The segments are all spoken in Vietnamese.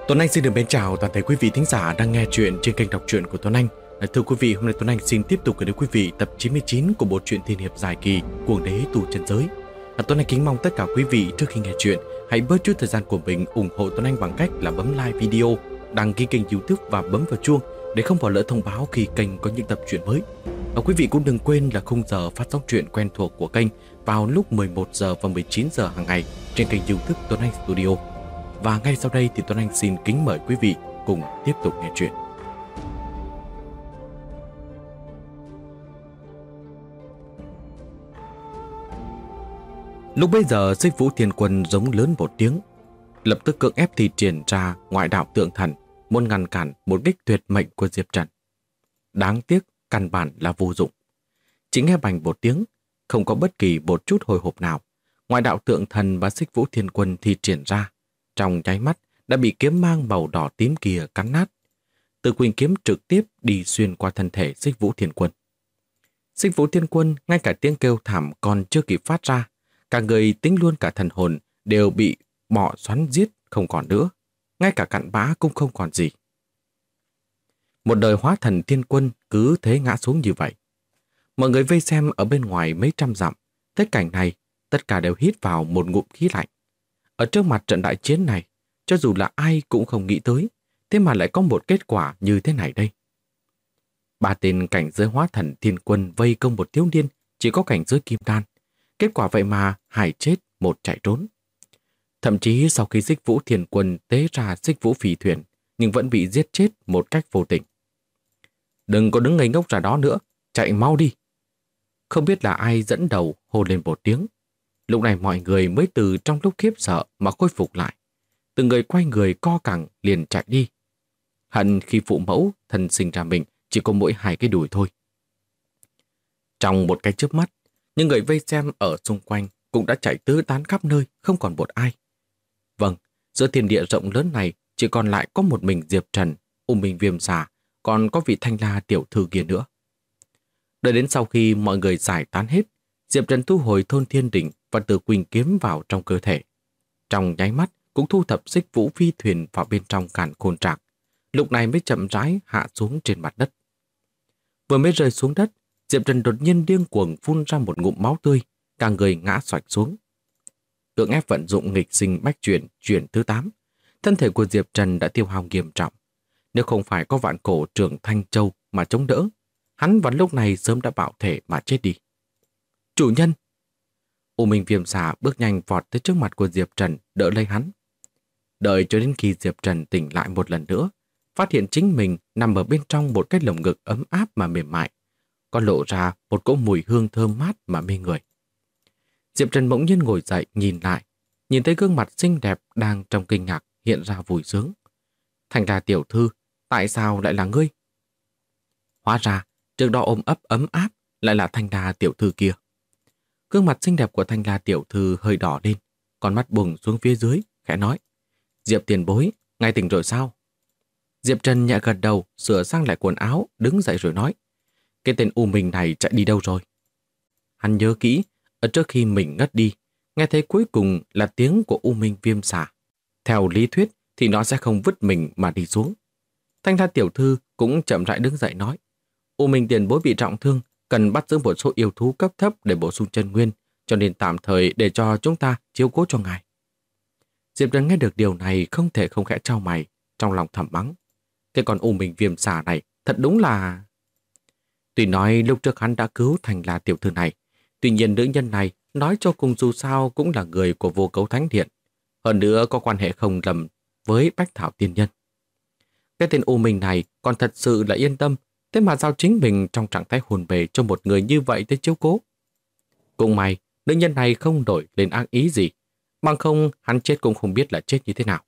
Tuấn Anh xin được mến chào toàn thể quý vị thính giả đang nghe chuyện trên kênh đọc truyện của Tuấn Anh. Thưa quý vị, hôm nay Tuấn Anh xin tiếp tục gửi đến quý vị tập 99 của bộ truyện tiên hiệp dài kỳ Cuồng Đế Tu Chân Giới. Tuấn Anh kính mong tất cả quý vị trước khi nghe chuyện hãy bớt chút thời gian của mình ủng hộ Tuấn Anh bằng cách là bấm like video, đăng ký kênh YouTube và bấm vào chuông để không bỏ lỡ thông báo khi kênh có những tập truyện mới. Quý vị cũng đừng quên là khung giờ phát sóng truyện quen thuộc của kênh vào lúc 11 giờ và 19 giờ hàng ngày trên kênh YouTube Tuấn Anh Studio. Và ngay sau đây thì Tuấn Anh xin kính mời quý vị cùng tiếp tục nghe chuyện. Lúc bấy giờ Xích Vũ Thiên Quân giống lớn một tiếng, lập tức cưỡng ép thi triển ra ngoại đạo tượng thần, muốn ngăn cản một kích tuyệt mệnh của Diệp Trần. Đáng tiếc căn bản là vô dụng. Chỉ nghe bành một tiếng, không có bất kỳ một chút hồi hộp nào, ngoại đạo tượng thần và Xích Vũ Thiên Quân thi triển ra, trong nháy mắt đã bị kiếm mang màu đỏ tím kia cắn nát. Từ quỳnh kiếm trực tiếp đi xuyên qua thân thể Xích Vũ Thiên Quân. Xích Vũ Thiên Quân ngay cả tiếng kêu thảm còn chưa kịp phát ra, cả người tính luôn cả thần hồn đều bị bọ xoắn giết không còn nữa, ngay cả cặn bã cũng không còn gì. Một đời hóa thần thiên quân cứ thế ngã xuống như vậy. Mọi người vây xem ở bên ngoài mấy trăm dặm, thấy cảnh này, tất cả đều hít vào một ngụm khí lạnh. Ở trước mặt trận đại chiến này, cho dù là ai cũng không nghĩ tới, thế mà lại có một kết quả như thế này đây. Ba tên cảnh giới hóa thần thiên quân vây công một thiếu niên chỉ có cảnh giới kim đan. Kết quả vậy mà hai chết, một chạy trốn. Thậm chí sau khi Xích Vũ Thiên Quân tế ra Xích Vũ Phi Thuyền, nhưng vẫn bị giết chết một cách vô tình. Đừng có đứng ngây ngốc ra đó nữa, chạy mau đi. Không biết là ai dẫn đầu hô lên một tiếng. Lúc này mọi người mới từ trong lúc khiếp sợ mà khôi phục lại. Từng người quay người co cẳng liền chạy đi. Hận khi phụ mẫu thân sinh ra mình chỉ có mỗi hai cái đùi thôi. Trong một cái chớp mắt, những người vây xem ở xung quanh cũng đã chạy tứ tán khắp nơi, không còn một ai. Vâng, giữa thiên địa rộng lớn này chỉ còn lại có một mình Diệp Trần, Minh Viêm Xà, còn có vị Thanh La tiểu thư kia nữa. Đợi đến sau khi mọi người giải tán hết, Diệp Trần thu hồi thôn thiên đỉnh và từ quỳnh kiếm vào trong cơ thể. Trong nháy mắt cũng thu thập Xích Vũ Phi Thuyền vào bên trong càn khôn trạc. Lúc này mới chậm rãi hạ xuống trên mặt đất. Vừa mới rơi xuống đất, Diệp Trần đột nhiên điên cuồng phun ra một ngụm máu tươi, cả người ngã xoạch xuống. Cưỡng ép vận dụng nghịch sinh bách chuyển thứ 8, thân thể của Diệp Trần đã tiêu hao nghiêm trọng. Nếu không phải có vạn cổ trưởng Thanh Châu mà chống đỡ, hắn vào lúc này sớm đã bạo thể mà chết đi. Chủ nhân! Minh Viêm Xà bước nhanh vọt tới trước mặt của Diệp Trần, đỡ lấy hắn. Đợi cho đến khi Diệp Trần tỉnh lại một lần nữa, phát hiện chính mình nằm ở bên trong một cái lồng ngực ấm áp mà mềm mại, có lộ ra một cỗ mùi hương thơm mát mà mê người. Diệp Trần bỗng nhiên ngồi dậy nhìn lại, nhìn thấy gương mặt xinh đẹp đang trong kinh ngạc hiện ra vui sướng. Thành La tiểu thư, tại sao lại là ngươi? Hóa ra, trước đó ôm ấp ấm áp lại là Thanh La tiểu thư kia. Gương mặt xinh đẹp của Thanh La tiểu thư hơi đỏ lên, con mắt bùng xuống phía dưới, khẽ nói: Diệp tiền bối, ngài tỉnh rồi sao? Diệp Trần nhẹ gật đầu, sửa sang lại quần áo, đứng dậy rồi nói: Cái tên U Minh này chạy đi đâu rồi? Hắn nhớ kỹ, ở trước khi mình ngất đi, nghe thấy cuối cùng là tiếng của U Minh Viêm Xà. Theo lý thuyết thì nó sẽ không vứt mình mà đi xuống. Thanh La tiểu thư cũng chậm rãi đứng dậy nói: U Minh tiền bối bị trọng thương, cần bắt giữ một số yêu thú cấp thấp để bổ sung chân nguyên, cho nên tạm thời để cho chúng ta chiếu cố cho ngài. Diệp Trần nghe được điều này không thể không khẽ trao mày, trong lòng thầm mắng: Cái con U Minh Viêm Xà này thật đúng là... Tuy nói lúc trước hắn đã cứu Thành La tiểu thư này, tuy nhiên nữ nhân này nói cho cùng dù sao cũng là người của Vô Cấu Thánh Điện, hơn nữa có quan hệ không lầm với Bách Thảo Tiên Nhân. Cái tên U Minh này còn thật sự là yên tâm, thế mà giao chính mình trong trạng thái hồn bề cho một người như vậy tới chiếu cố. Cũng may, nữ nhân này không đổi lên ác ý gì, bằng không hắn chết cũng không biết là chết như thế nào.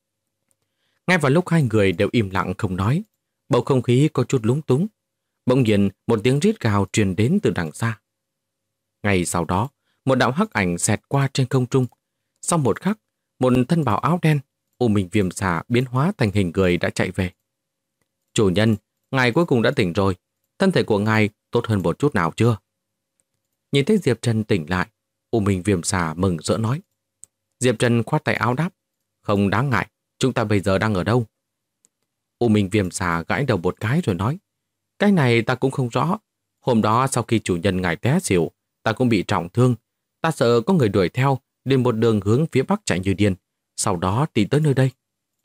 Ngay vào lúc hai người đều im lặng không nói, bầu không khí có chút lúng túng. Bỗng nhiên một tiếng rít gào truyền đến từ đằng xa. Ngay sau đó, một đạo hắc ảnh xẹt qua trên không trung. Sau một khắc, một thân bào áo đen, Minh Viêm Xà biến hóa thành hình người đã chạy về. Chủ nhân, ngài cuối cùng đã tỉnh rồi. Thân thể của ngài tốt hơn một chút nào chưa? Nhìn thấy Diệp Trần tỉnh lại, Minh Viêm Xà mừng rỡ nói. Diệp Trần khoát tay áo đáp. Không đáng ngại, chúng ta bây giờ đang ở đâu? U Minh Viêm Xà gãi đầu một cái rồi nói, cái này ta cũng không rõ. Hôm đó sau khi chủ nhân ngài té xỉu, ta cũng bị trọng thương. Ta sợ có người đuổi theo, liền một đường hướng phía bắc chạy như điên. Sau đó tìm tới nơi đây.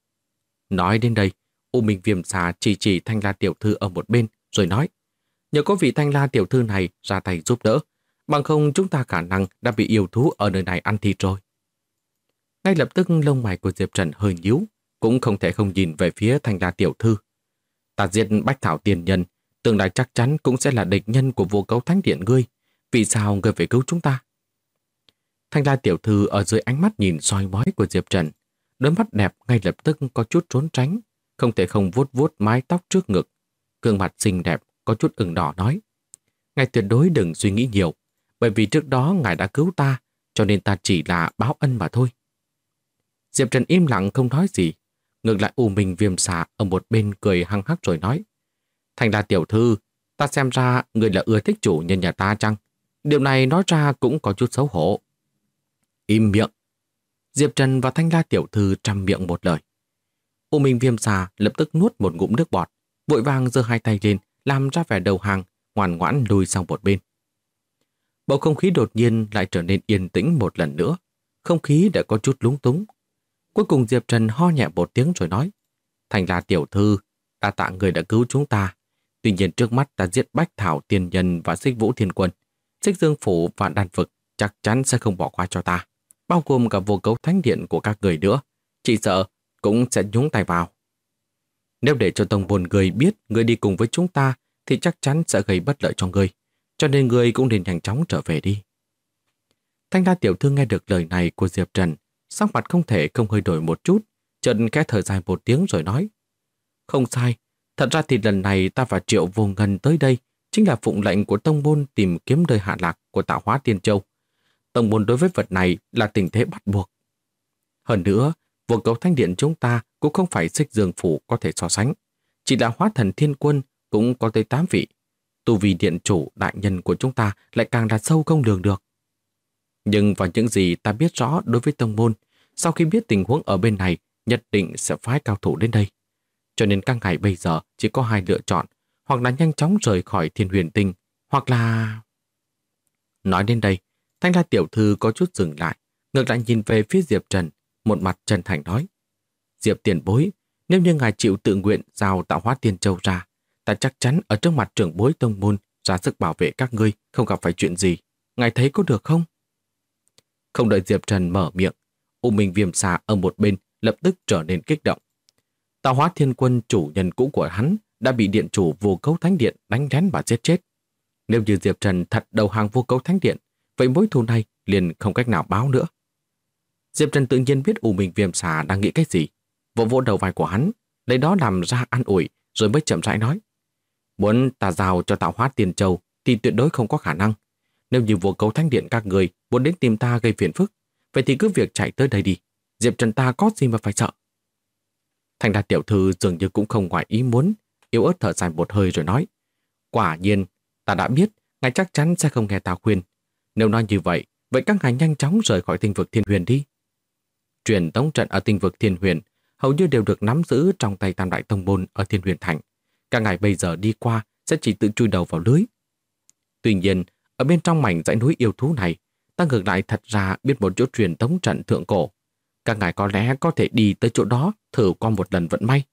Nói đến đây, U Minh Viêm Xà chỉ Thanh La tiểu thư ở một bên, rồi nói, nhờ có vị Thanh La tiểu thư này ra tay giúp đỡ, bằng không chúng ta khả năng đã bị yêu thú ở nơi này ăn thịt rồi. Ngay lập tức lông mày của Diệp Trần hơi nhíu, cũng không thể không nhìn về phía Thanh La tiểu thư. Ta giết Bách Thảo Tiên Nhân, tương lai chắc chắn cũng sẽ là địch nhân của Vô Cấu Thánh Điện ngươi. Vì sao ngươi phải cứu chúng ta? Thanh La tiểu thư ở dưới ánh mắt nhìn soi mói của Diệp Trần, đôi mắt đẹp ngay lập tức có chút trốn tránh, không thể không vuốt vuốt mái tóc trước ngực. Gương mặt xinh đẹp có chút ửng đỏ nói, ngài tuyệt đối đừng suy nghĩ nhiều, bởi vì trước đó ngài đã cứu ta, cho nên ta chỉ là báo ân mà thôi. Diệp Trần im lặng không nói gì. Ngược lại U Minh Viêm Xà ở một bên cười hăng hắc rồi nói, Thanh La tiểu thư, ta xem ra người là ưa thích chủ nhân nhà ta chăng? Điều này nói ra cũng có chút xấu hổ. Im miệng. Diệp Trần và Thanh La tiểu thư trăm miệng một lời. U Minh Viêm Xà lập tức nuốt một ngụm nước bọt, vội vàng giơ hai tay lên, làm ra vẻ đầu hàng, ngoan ngoãn lùi sang một bên. Bầu không khí đột nhiên lại trở nên yên tĩnh một lần nữa, không khí đã có chút lúng túng. Cuối cùng Diệp Trần ho nhẹ một tiếng rồi nói, Thanh La tiểu thư, đa tạ người đã cứu chúng ta. Tuy nhiên trước mắt ta giết Bách Thảo Tiên Nhân và Xích Vũ Thiên Quân, Xích Dương Phủ và Đan Vực chắc chắn sẽ không bỏ qua cho ta, bao gồm cả Vô Cấu Thánh Điện của các người nữa. Chỉ sợ cũng sẽ nhúng tay vào. Nếu để cho tông môn người biết người đi cùng với chúng ta thì chắc chắn sẽ gây bất lợi cho người, cho nên người cũng nên nhanh chóng trở về đi. Thanh La tiểu thư nghe được lời này của Diệp Trần, sắc mặt không thể không hơi đổi một chút, chợt khẽ thở dài một tiếng rồi nói, không sai, thật ra thì lần này ta và Triệu Vô Ngân tới đây chính là phụng lệnh của tông môn tìm kiếm nơi hạ lạc của Tạo Hóa Tiên Châu. Tông môn đối với vật này là tình thế bắt buộc. Hơn nữa, Vô Cấu Thánh Điện chúng ta cũng không phải Xích Dương Phủ có thể so sánh. Chỉ là Hóa Thần Thiên Quân cũng có tới 8 vị. Tu vi điện chủ đại nhân của chúng ta lại càng là sâu không lường được. Nhưng vào những gì ta biết rõ đối với tông môn, sau khi biết tình huống ở bên này, nhất định sẽ phái cao thủ đến đây. Cho nên các ngài bây giờ chỉ có hai lựa chọn, hoặc là nhanh chóng rời khỏi Thiên Huyền Tinh, hoặc là... Nói đến đây, Thanh La tiểu thư có chút dừng lại, ngược lại nhìn về phía Diệp Trần, một mặt chân thành nói, Diệp tiền bối, nếu như ngài chịu tự nguyện giao Tạo Hóa Tiên Châu ra, ta chắc chắn ở trước mặt trưởng bối tông môn ra sức bảo vệ các ngươi không gặp phải chuyện gì. Ngài thấy có được không? Không đợi Diệp Trần mở miệng, U Minh Viêm Xà ở một bên lập tức trở nên kích động. Tạo Hóa Thiên Quân chủ nhân cũ của hắn đã bị điện chủ Vô Cấu Thánh Điện đánh lén và giết chết. Nếu như Diệp Trần thật đầu hàng Vô Cấu Thánh Điện, vậy mối thù này liền không cách nào báo nữa. Diệp Trần tự nhiên biết U Minh Viêm Xà đang nghĩ cái gì, vỗ vỗ đầu vai của hắn, lấy đó làm ra an ủi, rồi mới chậm rãi nói, muốn ta giao cho Tạo Hóa Tiên Châu thì tuyệt đối không có khả năng. Nếu như Vô Cấu Thánh Điện các người muốn đến tìm ta gây phiền phức, vậy thì cứ việc chạy tới đây đi. Diệp Trần ta có gì mà phải sợ. Thanh La tiểu thư dường như cũng không ngoài ý muốn, yếu ớt thở dài một hơi rồi nói, quả nhiên, ta đã biết, ngài chắc chắn sẽ không nghe ta khuyên. Nếu nói như vậy, vậy các ngài nhanh chóng rời khỏi tinh vực Thiên Huyền đi. Truyền tống trận ở tinh vực Thiên Huyền hầu như đều được nắm giữ trong tay Tam Đại Tông Môn ở Thiên Huyền Thành. Các ngài bây giờ đi qua sẽ chỉ tự chui đầu vào lưới. Tuy nhiên, ở bên trong mảnh dãy núi yêu thú này, ta ngược lại thật ra biết một chỗ truyền tống trận thượng cổ. Các ngài có lẽ có thể đi tới chỗ đó thử qua một lần vận may.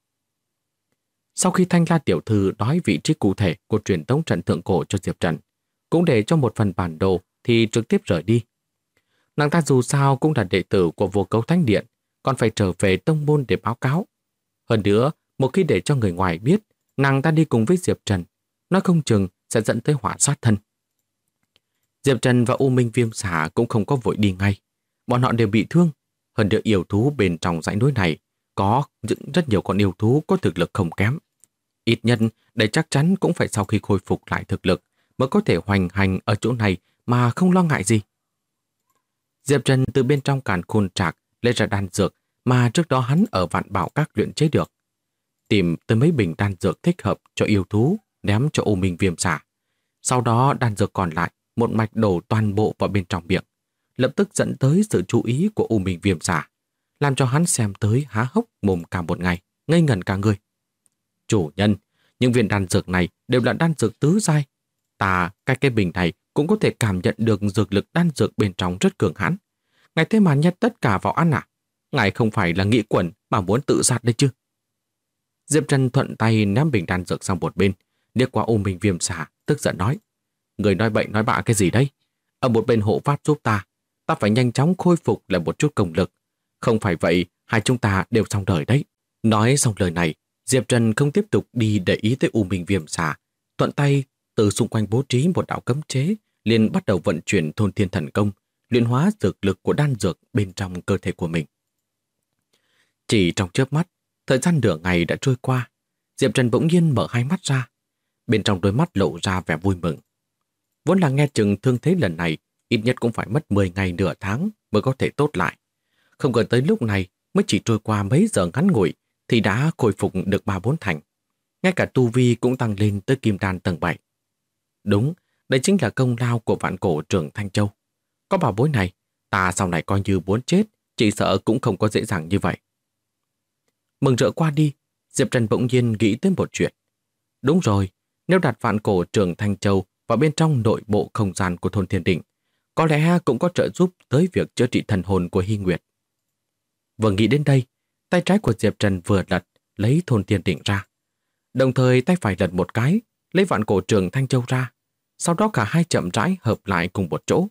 Sau khi Thanh La tiểu thư nói vị trí cụ thể của truyền tống trận thượng cổ cho Diệp Trần, cũng để cho một phần bản đồ thì trực tiếp rời đi. Nàng ta dù sao cũng là đệ tử của Vô Cấu Thánh Điện, còn phải trở về tông môn để báo cáo. Hơn nữa, một khi để cho người ngoài biết nàng ta đi cùng với Diệp Trần, nói không chừng sẽ dẫn tới họa sát thân. Diệp Trần và U Minh Viêm Xà cũng không có vội đi ngay. Bọn họ đều bị thương. Hơn nữa yêu thú bên trong dãy núi này có rất nhiều con yêu thú có thực lực không kém. Ít nhất đây chắc chắn cũng phải sau khi khôi phục lại thực lực mới có thể hoành hành ở chỗ này mà không lo ngại gì. Diệp Trần từ bên trong càn khôn trạc lấy ra đan dược mà trước đó hắn ở Vạn Bảo Các luyện chế được. Tìm tới mấy bình đan dược thích hợp cho yêu thú, ném cho U Minh Viêm Xà. Sau đó đan dược còn lại một mạch đổ toàn bộ vào bên trong miệng, lập tức dẫn tới sự chú ý của U Minh Viêm Xà. làm cho hắn xem tới há hốc mồm cả một ngày, ngây ngẩn cả người. Chủ nhân, những viên đan dược này đều là đan dược tứ giai. Ta, cái bình này cũng có thể cảm nhận được dược lực đan dược bên trong rất cường hãn. Ngài thế mà nhét tất cả vào ăn à? Ngài không phải là nghĩ quẩn mà muốn tự sát đấy chứ? Diệp Trần thuận tay ném bình đan dược sang một bên, liếc qua U Minh Viêm Xà, tức giận nói: Người nói bậy nói bạ cái gì đây? Ở một bên hộ pháp giúp ta phải nhanh chóng khôi phục lại một chút công lực. Không phải vậy, hai chúng ta đều xong đời đấy. Nói xong lời này, Diệp Trần không tiếp tục đi để ý tới U Minh Viêm Xà, thuận tay từ xung quanh bố trí một đạo cấm chế, liền bắt đầu vận chuyển Thôn Thiên Thần Công, luyện hóa dược lực của đan dược bên trong cơ thể của mình. Chỉ trong chớp mắt, thời gian nửa ngày đã trôi qua, Diệp Trần bỗng nhiên mở hai mắt ra. Bên trong đôi mắt lộ ra vẻ vui mừng. Vốn là nghe chừng thương thế lần này ít nhất cũng phải mất 10 ngày nửa tháng mới có thể tốt lại. Không ngờ tới lúc này mới chỉ trôi qua mấy giờ ngắn ngủi thì đã khôi phục được 3-4 thành. Ngay cả tu vi cũng tăng lên tới kim đan tầng 7. Đúng, đây chính là công lao của vạn cổ trưởng Thanh Châu. Có bảo bối này, ta sau này coi như muốn chết, chỉ sợ cũng không có dễ dàng như vậy. Mừng rỡ qua đi, Diệp Trần bỗng nhiên nghĩ tới một chuyện. Đúng rồi, nếu đặt vạn cổ trưởng Thanh Châu vào bên trong nội bộ không gian của Thôn Thiên Đỉnh, có lẽ cũng có trợ giúp tới việc chữa trị thần hồn của Hy Nguyệt. Vừa nghĩ đến đây, tay trái của Diệp Trần vừa lật, lấy Thôn Thiên Đỉnh ra. Đồng thời tay phải lật một cái, lấy vạn cổ trưởng Thanh Châu ra. Sau đó cả hai chậm rãi hợp lại cùng một chỗ.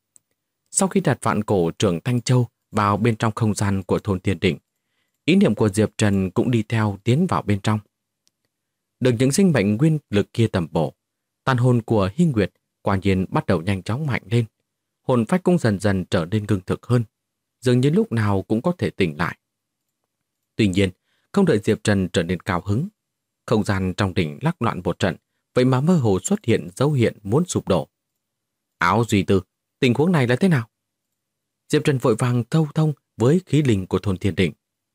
Sau khi đặt vạn cổ trưởng Thanh Châu vào bên trong không gian của Thôn Thiên Đỉnh, ý niệm của Diệp Trần cũng đi theo tiến vào bên trong. Được những sinh mệnh nguyên lực kia tầm bổ, tàn hồn của Hy Nguyệt quả nhiên bắt đầu nhanh chóng mạnh lên. Hồn phách cũng dần dần trở nên ngưng thực hơn, dường như lúc nào cũng có thể tỉnh lại. Tuy nhiên, không đợi Diệp Trần trở nên cao hứng, không gian trong đỉnh lắc loạn một trận, vậy mà mơ hồ xuất hiện dấu hiện muốn sụp đổ. Áo Duy Tư, tình huống này là thế nào? Diệp Trần vội vàng thâu thông với khí linh của Thôn Thiên Đỉnh.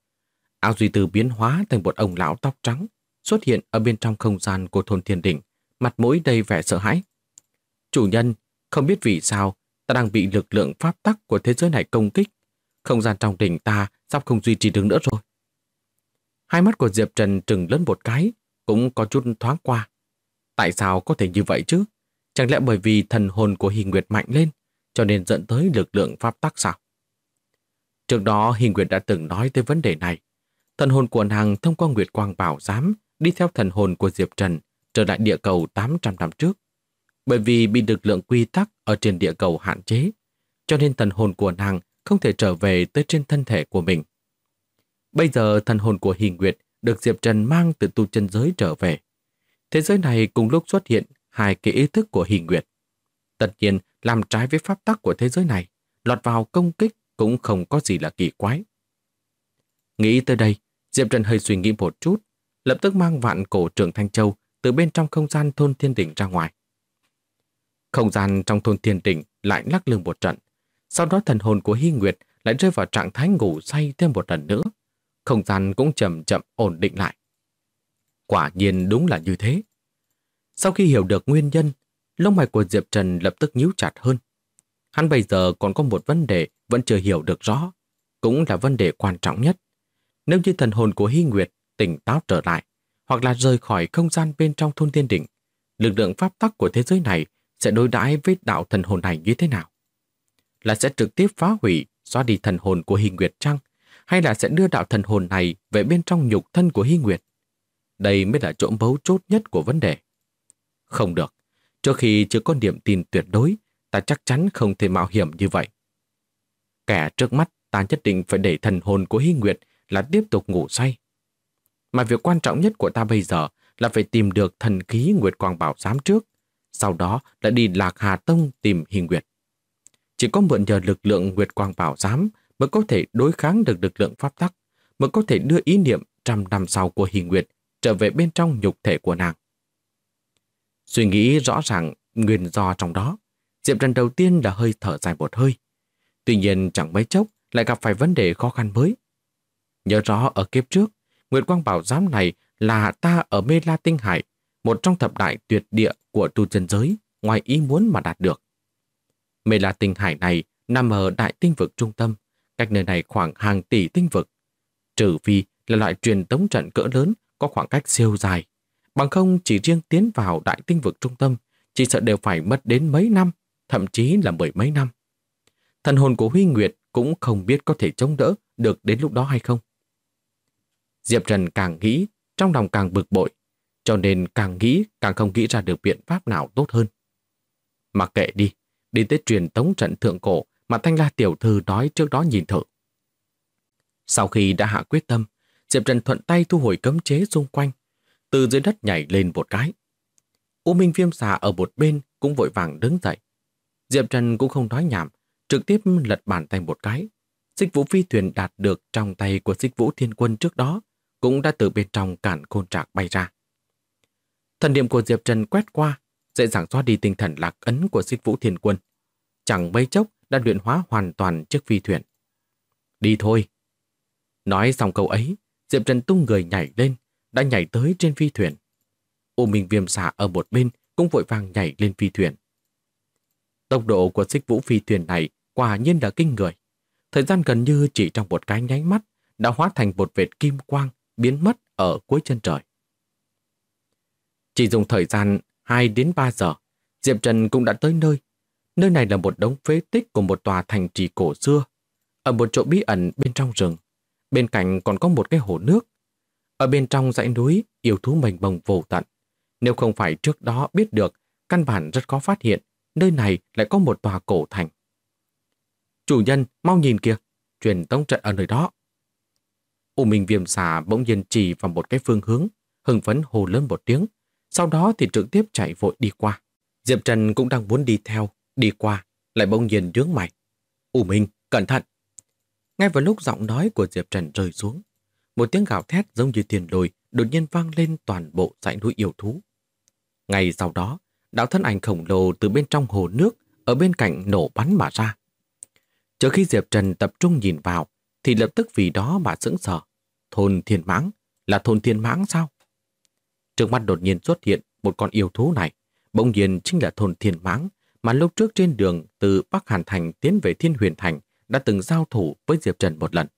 Áo Duy Tư biến hóa thành một ông lão tóc trắng, xuất hiện ở bên trong không gian của Thôn Thiên Đỉnh, mặt mũi đầy vẻ sợ hãi. Chủ nhân, không biết vì sao ta đang bị lực lượng pháp tắc của thế giới này công kích. Không gian trong đỉnh ta sắp không duy trì được nữa rồi. Hai mắt của Diệp Trần trừng lớn một cái, cũng có chút thoáng qua. Tại sao có thể như vậy chứ? Chẳng lẽ bởi vì thần hồn của Hy Nguyệt mạnh lên, cho nên dẫn tới lực lượng pháp tắc sao? Trước đó Hy Nguyệt đã từng nói tới vấn đề này. Thần hồn của nàng thông qua Nguyệt Quang Bảo Giám đi theo thần hồn của Diệp Trần trở lại địa cầu 800 năm trước. Bởi vì bị lực lượng quy tắc ở trên địa cầu hạn chế, cho nên thần hồn của nàng không thể trở về tới trên thân thể của mình. Bây giờ thần hồn của Hy Nguyệt được Diệp Trần mang từ tu chân giới trở về. Thế giới này cùng lúc xuất hiện hai cái ý thức của Hy Nguyệt. Tất nhiên, làm trái với pháp tắc của thế giới này, lọt vào công kích cũng không có gì là kỳ quái. Nghĩ tới đây, Diệp Trần hơi suy nghĩ một chút, lập tức mang vạn cổ trưởng Thanh Châu từ bên trong không gian Thôn Thiên Đỉnh ra ngoài. Không gian trong Thôn Thiên Đỉnh lại lắc lư một trận, sau đó thần hồn của Hy Nguyệt lại rơi vào trạng thái ngủ say thêm một lần nữa. Không gian cũng chậm chậm ổn định lại. Quả nhiên đúng là như thế. Sau khi hiểu được nguyên nhân, lông mày của Diệp Trần lập tức nhíu chặt hơn. Hắn bây giờ còn có một vấn đề vẫn chưa hiểu được rõ, cũng là vấn đề quan trọng nhất. Nếu như thần hồn của Hy Nguyệt tỉnh táo trở lại, hoặc là rời khỏi không gian bên trong Thôn Thiên Đỉnh, lực lượng pháp tắc của thế giới này sẽ đối đãi với đạo thần hồn này như thế nào? Là sẽ trực tiếp phá hủy, xóa đi thần hồn của Hy Nguyệt chăng? Hay là sẽ đưa đạo thần hồn này về bên trong nhục thân của Hy Nguyệt? Đây mới là chỗ mấu chốt nhất của vấn đề. Không được, trước khi chưa có niềm tin tuyệt đối, ta chắc chắn không thể mạo hiểm như vậy. Kẻ trước mắt ta nhất định phải để thần hồn của Hy Nguyệt là tiếp tục ngủ say. Mà việc quan trọng nhất của ta bây giờ là phải tìm được thần khí Nguyệt Quang Bảo Giám trước, sau đó là đi Lạc Hà Tông tìm Hy Nguyệt. Chỉ có mượn nhờ lực lượng Nguyệt Quang Bảo Giám mới có thể đối kháng được lực lượng pháp tắc, mới có thể đưa ý niệm 100 năm sau của Hy Nguyệt trở về bên trong nhục thể của nàng. Suy nghĩ rõ ràng nguyên do trong đó, Diệp Trần đầu tiên là hơi thở dài một hơi. Tuy nhiên chẳng mấy chốc lại gặp phải vấn đề khó khăn mới. Nhớ rõ ở kiếp trước, Nguyệt Quang Bảo Giám này là ta ở Mê La Tinh Hải, một trong thập đại tuyệt địa của tu chân giới, ngoài ý muốn mà đạt được. Mê La Tinh Hải này nằm ở đại tinh vực trung tâm, cách nơi này khoảng hàng tỷ tinh vực. Trừ phi là loại truyền tống trận cỡ lớn có khoảng cách siêu dài. Bằng không chỉ riêng tiến vào đại tinh vực trung tâm, chỉ sợ đều phải mất đến mấy năm, thậm chí là mười mấy năm. Thần hồn của Huy Nguyệt cũng không biết có thể chống đỡ được đến lúc đó hay không. Diệp Trần càng nghĩ, trong lòng càng bực bội, cho nên càng nghĩ càng không nghĩ ra được biện pháp nào tốt hơn. Mặc kệ đi tới truyền tống trận thượng cổ mà Thanh La tiểu thư nói trước đó nhìn thử. Sau khi đã hạ quyết tâm, Diệp Trần thuận tay thu hồi cấm chế xung quanh, từ dưới đất nhảy lên một cái. U Minh Viêm Xà ở một bên cũng vội vàng đứng dậy. Diệp Trần cũng không nói nhảm, trực tiếp lật bàn tay một cái. Xích Vũ phi thuyền đạt được trong tay của Xích Vũ Thiên Quân trước đó cũng đã từ bên trong cản khôn trạc bay ra. Thần niệm của Diệp Trần quét qua, dễ dàng xóa đi tinh thần lạc ấn của Xích Vũ Thiên Quân. Chẳng mấy chốc đã luyện hóa hoàn toàn chiếc phi thuyền. Đi thôi. Nói xong câu ấy, Diệp Trần tung người nhảy lên, đã nhảy tới trên phi thuyền. U Minh Viêm Xà ở một bên cũng vội vàng nhảy lên phi thuyền. Tốc độ của Xích Vũ phi thuyền này quả nhiên là kinh người. Thời gian gần như chỉ trong một cái nháy mắt đã hóa thành một vệt kim quang biến mất ở cuối chân trời. Chỉ dùng thời gian 2 đến 3 giờ, Diệp Trần cũng đã tới nơi. Nơi này là một đống phế tích của một tòa thành trì cổ xưa, ở một chỗ bí ẩn bên trong rừng. Bên cạnh còn có một cái hồ nước. Ở bên trong dãy núi, yêu thú mênh mông vô tận. Nếu không phải trước đó biết được, căn bản rất khó phát hiện nơi này lại có một tòa cổ thành. Chủ nhân, mau nhìn kìa, truyền tống trận ở nơi đó. U Minh Viêm Xà bỗng nhiên chỉ vào một cái phương hướng, hưng phấn hô lớn một tiếng, sau đó thì trực tiếp chạy vội đi qua. Diệp Trần cũng đang muốn đi theo, đi qua, lại bỗng nhiên nhướng mày. U Minh, cẩn thận! Ngay vào lúc giọng nói của Diệp Trần rơi xuống, một tiếng gào thét giống như tiền lôi đột nhiên vang lên toàn bộ dãy núi yêu thú. Ngay sau đó, đạo thân ảnh khổng lồ từ bên trong hồ nước ở bên cạnh nổ bắn mà ra. Chờ khi Diệp Trần tập trung nhìn vào, thì lập tức vì đó mà sững sờ. Thôn Thiên Mãng, là thôn Thiên Mãng sao? Trước mắt đột nhiên xuất hiện một con yêu thú này, bỗng nhiên chính là thôn Thiên Mãng mà lúc trước trên đường từ Bắc Hàn Thành tiến về Thiên Huyền Thành đã từng giao thủ với Diệp Trần một lần.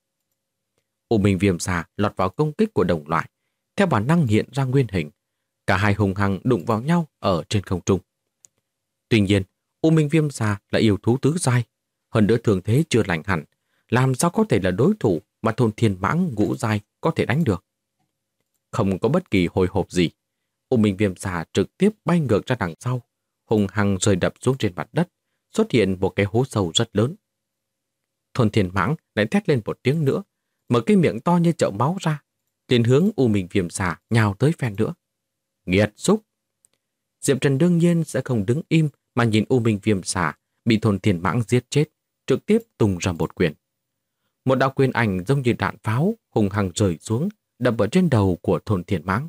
U Minh Viêm Xà lọt vào công kích của đồng loại, theo bản năng hiện ra nguyên hình. Cả hai hùng hăng đụng vào nhau ở trên không trung. Tuy nhiên, U Minh Viêm Xà là yêu thú tứ giai, hơn nữa thường thế chưa lành hẳn, làm sao có thể là đối thủ mà thôn Thiên Mãng ngũ giai có thể đánh được. Không có bất kỳ hồi hộp gì, U Minh Viêm Xà trực tiếp bay ngược ra đằng sau, hùng hăng rơi đập xuống trên mặt đất, xuất hiện một cái hố sâu rất lớn. Thôn Thiên Mãng lại thét lên một tiếng nữa, mở cái miệng to như chậu máu ra, liền hướng U Minh Viêm Xà nhào tới phen nữa. Nghiệt xúc! Diệp Trần đương nhiên sẽ không đứng im mà nhìn U Minh Viêm Xà bị thôn Thiên Mãng giết chết, trực tiếp tung ra một quyền. Một đạo quyền ảnh giống như đạn pháo hùng hăng rơi xuống, đập ở trên đầu của thôn Thiên Mãng.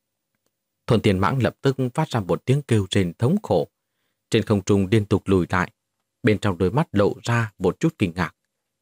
Thôn Thiên Mãng lập tức phát ra một tiếng kêu rên thống khổ. Trên không trung liên tục lùi lại, bên trong đôi mắt lộ ra một chút kinh ngạc.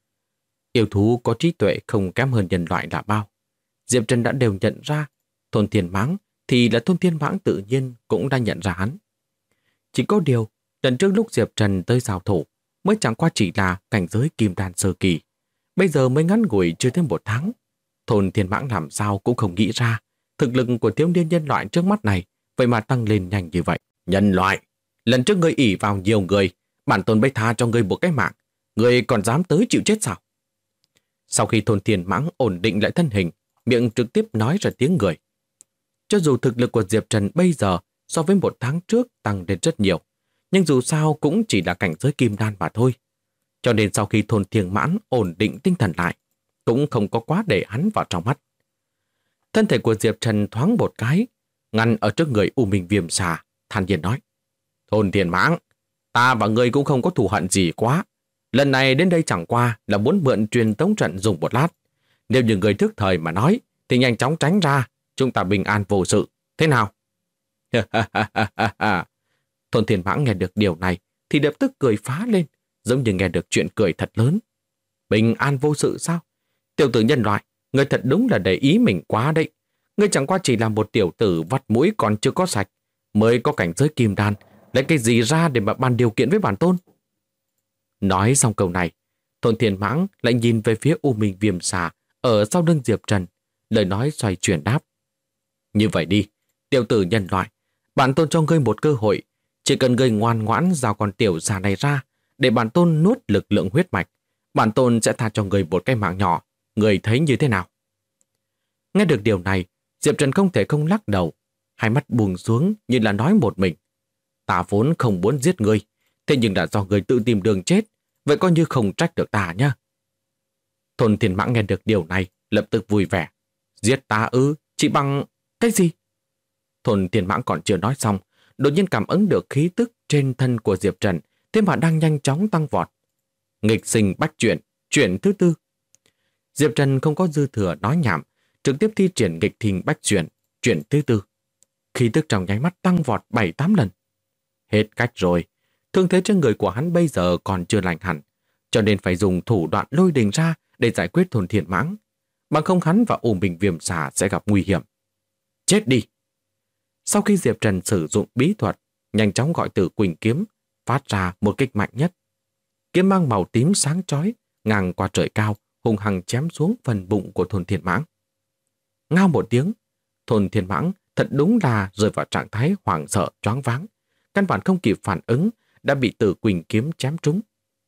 Yêu thú có trí tuệ không kém hơn nhân loại là bao. Diệp Trần đã đều nhận ra, thôn Thiên Mãng thì là thôn Thiên Mãng tự nhiên cũng đã nhận ra hắn. Chỉ có điều, lần trước lúc Diệp Trần tới giao thủ, mới chẳng qua chỉ là cảnh giới kim đan sơ kỳ. Bây giờ mới ngắn ngủi chưa thêm 1 tháng. Thôn Thiên Mãng làm sao cũng không nghĩ ra, thực lực của thiếu niên nhân loại trước mắt này vậy mà tăng lên nhanh như vậy. Nhân loại, lần trước ngươi ỷ vào nhiều người, bản tôn bấy tha cho ngươi một cái mạng, ngươi còn dám tới chịu chết sao? Sau khi thôn Thiên Mãng ổn định lại thân hình, miệng trực tiếp nói ra tiếng người. Cho dù thực lực của Diệp Trần bây giờ so với 1 tháng trước tăng lên rất nhiều, nhưng dù sao cũng chỉ là cảnh giới kim đan mà thôi. Cho nên sau khi thôn Thiên Mãng ổn định tinh thần lại, cũng không có quá để hắn vào trong mắt. Thân thể của Diệp Trần thoáng một cái, ngăn ở trước người U Minh Viêm Xà, than nhiên nói: Thôn Thiên Mãng, ta và ngươi cũng không có thù hận gì quá. Lần này đến đây chẳng qua là muốn mượn truyền tống trận dùng một lát. Nếu như người thức thời mà nói, thì nhanh chóng tránh ra, chúng ta bình an vô sự. Thế nào? Thôn Thiên Mãng nghe được điều này thì lập tức cười phá lên, giống như nghe được chuyện cười thật lớn. Bình an vô sự sao? Tiểu tử nhân loại, ngươi thật đúng là để ý mình quá đấy. Ngươi chẳng qua chỉ là một tiểu tử vắt mũi còn chưa có sạch, mới có cảnh giới kim đan, lấy cái gì ra để mà bàn điều kiện với bản tôn? Nói xong câu này, Thôn Thiên Mãng lại nhìn về phía U Minh Viêm Xà ở sau lưng Diệp Trần, lời nói xoay chuyển đáp. Như vậy đi, tiểu tử nhân loại, bản tôn cho ngươi một cơ hội, chỉ cần ngươi ngoan ngoãn giao con tiểu già này ra, để bản tôn nuốt lực lượng huyết mạch, bản tôn sẽ tha cho ngươi một cái mạng nhỏ, ngươi thấy như thế nào? Nghe được điều này, Diệp Trần không thể không lắc đầu, hai mắt buông xuống như là nói một mình. Ta vốn không muốn giết ngươi, thế nhưng đã do ngươi tự tìm đường chết, vậy coi như không trách được ta nhá. Thôn Thiên Mãng nghe được điều này, lập tức vui vẻ. Giết ta ư, chỉ bằng... cái gì? Thôn Thiên Mãng còn chưa nói xong, đột nhiên cảm ứng được khí tức trên thân của Diệp Trần, thế mà đang nhanh chóng tăng vọt. Nghịch sinh bách chuyển, chuyển thứ tư. Diệp Trần không có dư thừa nói nhảm, trực tiếp thi triển nghịch hình bách chuyển, chuyển thứ tư. Khí tức trong nháy mắt tăng vọt 7-8 lần. Hết cách rồi, thương thế trên người của hắn bây giờ còn chưa lành hẳn, cho nên phải dùng thủ đoạn lôi đình ra để giải quyết Thôn Thiên Mãng. Bằng không hắn và U Minh Viêm Xà sẽ gặp nguy hiểm. Chết đi! Sau khi Diệp Trần sử dụng bí thuật, nhanh chóng gọi Tử Quỳnh kiếm, phát ra một kích mạnh nhất. Kiếm mang màu tím sáng chói, ngang qua trời cao, hung hăng chém xuống phần bụng của Thôn Thiên Mãng. Ngao một tiếng, Thôn Thiên Mãng thật đúng là rơi vào trạng thái hoảng sợ choáng váng, căn bản không kịp phản ứng, đã bị Tử Quỳnh kiếm chém trúng.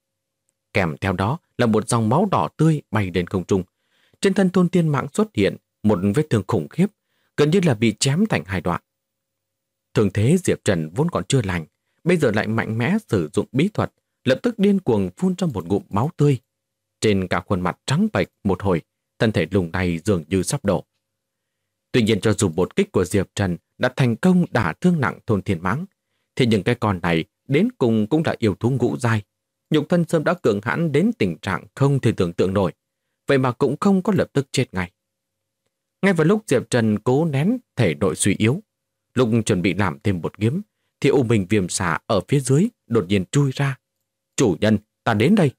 Kèm theo đó là một dòng máu đỏ tươi bay lên không trung. Trên thân Thôn Thiên Mãng xuất hiện một vết thương khủng khiếp, gần như là bị chém thành hai đoạn. Thương thế Diệp Trần vốn còn chưa lành, bây giờ lại mạnh mẽ sử dụng bí thuật, lập tức điên cuồng phun ra một ngụm máu tươi. Trên cả khuôn mặt trắng bệch một hồi, thân thể lùng này dường như sắp đổ. Tuy nhiên cho dù một kích của Diệp Trần đã thành công đả thương nặng Thôn Thiên Mãng, thì những cái con này đến cùng cũng là yêu thú ngũ giai, nhục thân sớm đã cường hãn đến tình trạng không thể tưởng tượng nổi, vậy mà cũng không có lập tức chết ngay. Ngay vào lúc Diệp Trần cố nén thể nội suy yếu, lúc chuẩn bị làm thêm một kiếm, thì U Minh Viêm Xà ở phía dưới đột nhiên chui ra. Chủ nhân, ta đến đây.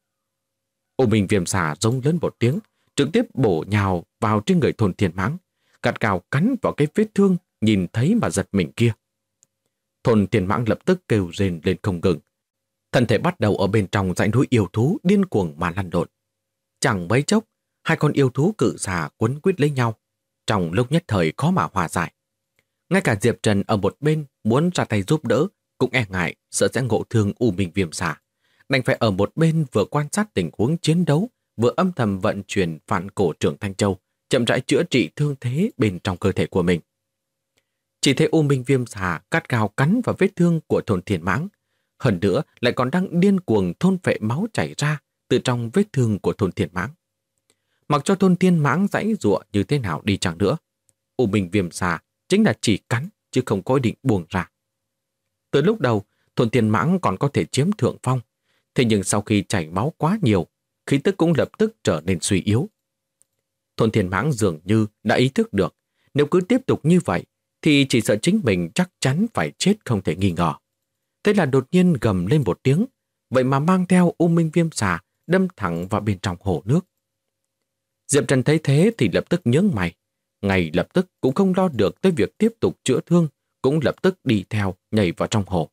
U Minh Viêm Xà rống lớn một tiếng, trực tiếp bổ nhào vào trên người Thôn Thiên Mãng, gắt gao cắn vào cái vết thương nhìn thấy mà giật mình kia. Thôn Thiên Mãng lập tức kêu rên lên không ngừng. Thân thể bắt đầu ở bên trong dãy núi yêu thú điên cuồng mà lăn lộn. Chẳng mấy chốc, hai con yêu thú cự xà quấn quýt lấy nhau, trong lúc nhất thời khó mà hòa giải. Ngay cả Diệp Trần ở một bên muốn ra tay giúp đỡ cũng e ngại sợ sẽ ngộ thương U Minh Viêm Xà, đành phải ở một bên vừa quan sát tình huống chiến đấu, vừa âm thầm vận chuyển Vạn Cổ Trưởng Thanh Châu, chậm rãi chữa trị thương thế bên trong cơ thể của mình. Chỉ thấy U Minh Viêm Xà cắt gao cắn vào vết thương của Thôn Thiên Mãng, hơn nữa lại còn đang điên cuồng thôn phệ máu chảy ra từ trong vết thương của Thôn Thiên Mãng. Mặc cho Thôn Thiên Mãng giãy giụa như thế nào đi chăng nữa, U Minh Viêm Xà chính là chỉ cắn chứ không có ý định buông ra. Từ lúc đầu, Thôn Thiên Mãng còn có thể chiếm thượng phong, thế nhưng sau khi chảy máu quá nhiều, khí tức cũng lập tức trở nên suy yếu. Thôn Thiên Mãng dường như đã ý thức được, nếu cứ tiếp tục như vậy, thì chỉ sợ chính mình chắc chắn phải chết không thể nghi ngờ. Thế là đột nhiên gầm lên một tiếng, vậy mà mang theo U Minh Viêm Xà đâm thẳng vào bên trong hồ nước. Diệp Trần thấy thế thì lập tức nhướng mày, ngay lập tức cũng không lo được tới việc tiếp tục chữa thương, cũng lập tức đi theo nhảy vào trong hồ.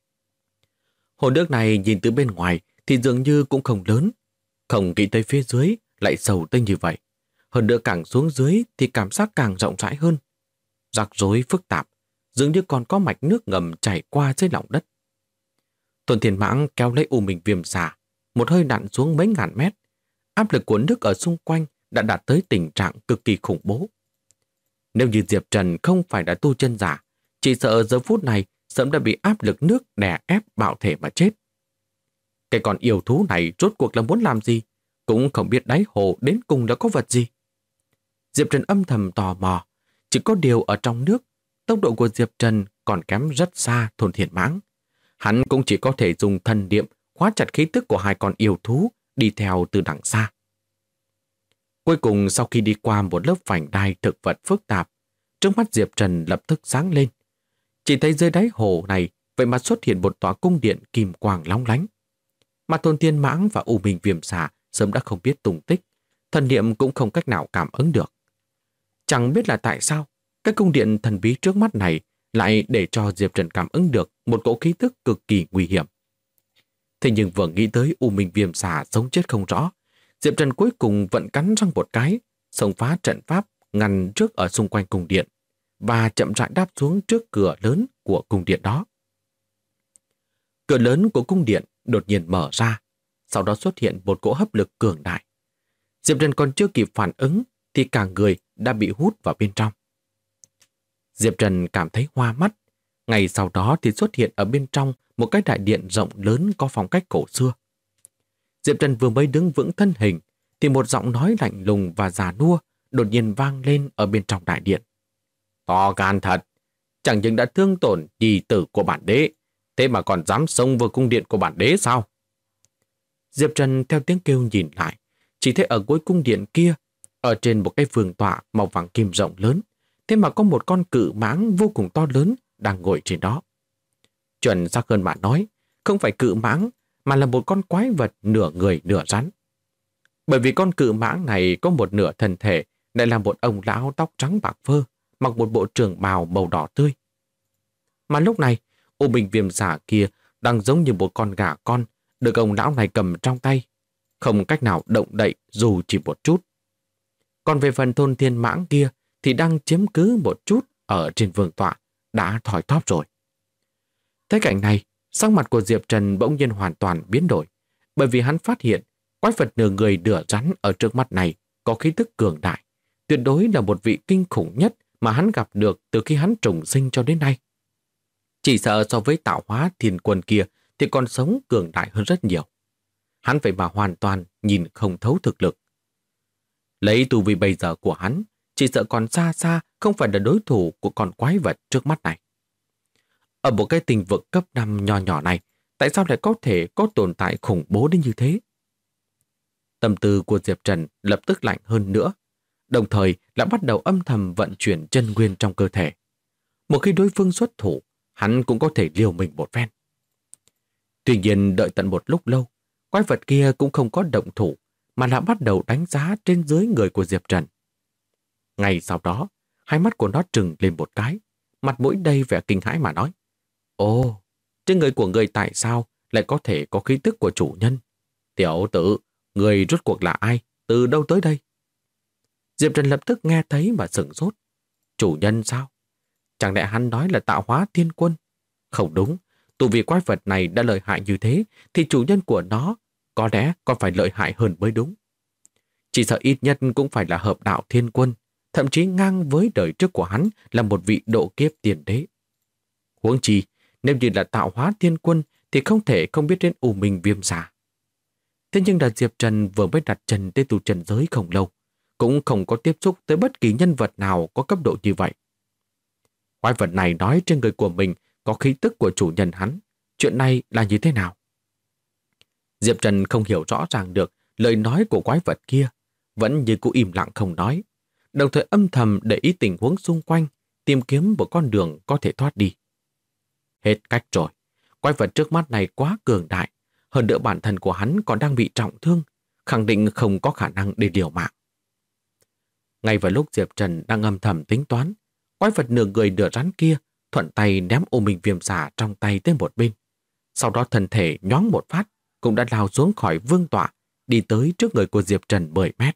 Hồ nước này nhìn từ bên ngoài thì dường như cũng không lớn, không nghĩ tới phía dưới lại sâu tới như vậy. Hơn nữa càng xuống dưới thì cảm giác càng rộng rãi hơn. Rắc rối phức tạp, dường như còn có mạch nước ngầm chảy qua dưới lòng đất. Thôn Thiên Mãng kéo lấy U Minh Viêm Xà, một hơi nặn xuống mấy ngàn mét. Áp lực của nước ở xung quanh đã đạt tới tình trạng cực kỳ khủng bố. Nếu như Diệp Trần không phải đã tu chân giả, chỉ sợ giờ phút này sớm đã bị áp lực nước đè ép bạo thể mà chết. Cái con yêu thú này rốt cuộc là muốn làm gì, cũng không biết đáy hồ đến cùng là có vật gì. Diệp Trần âm thầm tò mò, chỉ có điều ở trong nước, tốc độ của Diệp Trần còn kém rất xa Thôn Thiên Mãng. Hắn cũng chỉ có thể dùng thần niệm khóa chặt khí tức của hai con yêu thú đi theo từ đằng xa. Cuối cùng sau khi đi qua một lớp vành đai thực vật phức tạp, trước mắt Diệp Trần lập tức sáng lên. Chỉ thấy dưới đáy hồ này vậy mà xuất hiện một tòa cung điện kim quang lóng lánh. Mà Thôn Thiên Mãng và U Minh Viêm Xà sớm đã không biết tung tích, thần niệm cũng không cách nào cảm ứng được. Chẳng biết là tại sao, cái cung điện thần bí trước mắt này lại để cho Diệp Trần cảm ứng được một cỗ khí tức cực kỳ nguy hiểm. Thế nhưng vừa nghĩ tới U Minh Viêm xà sống chết không rõ, Diệp Trần cuối cùng vẫn cắn răng một cái, xông phá trận pháp ngăn trước ở xung quanh cung điện và chậm rãi đáp xuống trước cửa lớn của cung điện đó. Cửa lớn của cung điện đột nhiên mở ra, sau đó xuất hiện một cỗ hấp lực cường đại. Diệp Trần còn chưa kịp phản ứng thì cả người đã bị hút vào bên trong. Diệp Trần cảm thấy hoa mắt, ngay sau đó thì xuất hiện ở bên trong một cái đại điện rộng lớn có phong cách cổ xưa. Diệp Trần vừa mới đứng vững thân hình thì một giọng nói lạnh lùng và già nua đột nhiên vang lên ở bên trong đại điện. To gan thật, chẳng những đã thương tổn nhi tử của bản đế, thế mà còn dám xông vào cung điện của bản đế sao? Diệp Trần theo tiếng kêu nhìn lại, chỉ thấy ở cuối cung điện kia, ở trên một cái vương tọa màu vàng kim rộng lớn, thế mà có một con cự mãng vô cùng to lớn đang ngồi trên đó. Chuẩn xác hơn mà nói, không phải cự mãng, mà là một con quái vật nửa người nửa rắn. Bởi vì con cự mãng này có một nửa thân thể lại là một ông lão tóc trắng bạc phơ, mặc một bộ trường bào màu đỏ tươi. Mà lúc này, U Minh Viêm xà kia đang giống như một con gà con được ông lão này cầm trong tay, không cách nào động đậy dù chỉ một chút. Còn về phần thôn thiên mãng kia thì đang chiếm cứ một chút ở trên vương tọa, đã thoi thóp rồi. Thấy cảnh này, sắc mặt của Diệp Trần bỗng nhiên hoàn toàn biến đổi, bởi vì hắn phát hiện quái vật nửa người nửa rắn ở trước mắt này có khí tức cường đại, tuyệt đối là một vị kinh khủng nhất mà hắn gặp được từ khi hắn trùng sinh cho đến nay. Chỉ sợ so với tạo hóa thiên quân kia thì còn sống cường đại hơn rất nhiều. Hắn vậy mà hoàn toàn nhìn không thấu thực lực. Lấy tu vi bây giờ của hắn, chỉ sợ còn xa xa không phải là đối thủ của con quái vật trước mắt này. Ở một cái tình vực cấp 5 nhỏ nhỏ này, tại sao lại có thể có tồn tại khủng bố đến như thế? Tâm tư của Diệp Trần lập tức lạnh hơn nữa, đồng thời lại bắt đầu âm thầm vận chuyển chân nguyên trong cơ thể. Một khi đối phương xuất thủ, hắn cũng có thể liều mình một phen. Tuy nhiên đợi tận một lúc lâu, quái vật kia cũng không có động thủ, mà đã bắt đầu đánh giá trên dưới người của Diệp Trần. Ngay sau đó, hai mắt của nó trừng lên một cái, mặt mũi đầy vẻ kinh hãi mà nói: Ồ, trên người của người tại sao lại có thể có khí tức của chủ nhân? Tiểu tử, người rốt cuộc là ai? Từ đâu tới đây? Diệp Trần lập tức nghe thấy mà sửng sốt. Chủ nhân sao? Chẳng lẽ hắn nói là tạo hóa thiên quân? Không đúng, tu vì quái vật này đã lợi hại như thế thì chủ nhân của nó có lẽ còn phải lợi hại hơn mới đúng. Chỉ sợ ít nhất cũng phải là hợp đạo thiên quân, thậm chí ngang với đời trước của hắn là một vị độ kiếp tiền đế. Huống chi, nếu như là tạo hóa thiên quân thì không thể không biết đến U Minh Viêm xà. Thế nhưng là Diệp Trần vừa mới đặt chân tới tu trần giới không lâu, cũng không có tiếp xúc tới bất kỳ nhân vật nào có cấp độ như vậy. Quái vật này nói trên người của mình có khí tức của chủ nhân hắn. Chuyện này là như thế nào? Diệp Trần không hiểu rõ ràng được lời nói của quái vật kia, vẫn như cũ im lặng không nói, đồng thời âm thầm để ý tình huống xung quanh, tìm kiếm một con đường có thể thoát đi. Hết cách rồi, quái vật trước mắt này quá cường đại, hơn nữa bản thân của hắn còn đang bị trọng thương, khẳng định không có khả năng để liều mạng. Ngay vào lúc Diệp Trần đang âm thầm tính toán, quái vật nửa người nửa rắn kia thuận tay ném U Minh Viêm xà trong tay tới một bên. Sau đó thân thể nhoáng một phát, cũng đã lao xuống khỏi vương tọa, đi tới trước người của Diệp Trần 10 mét.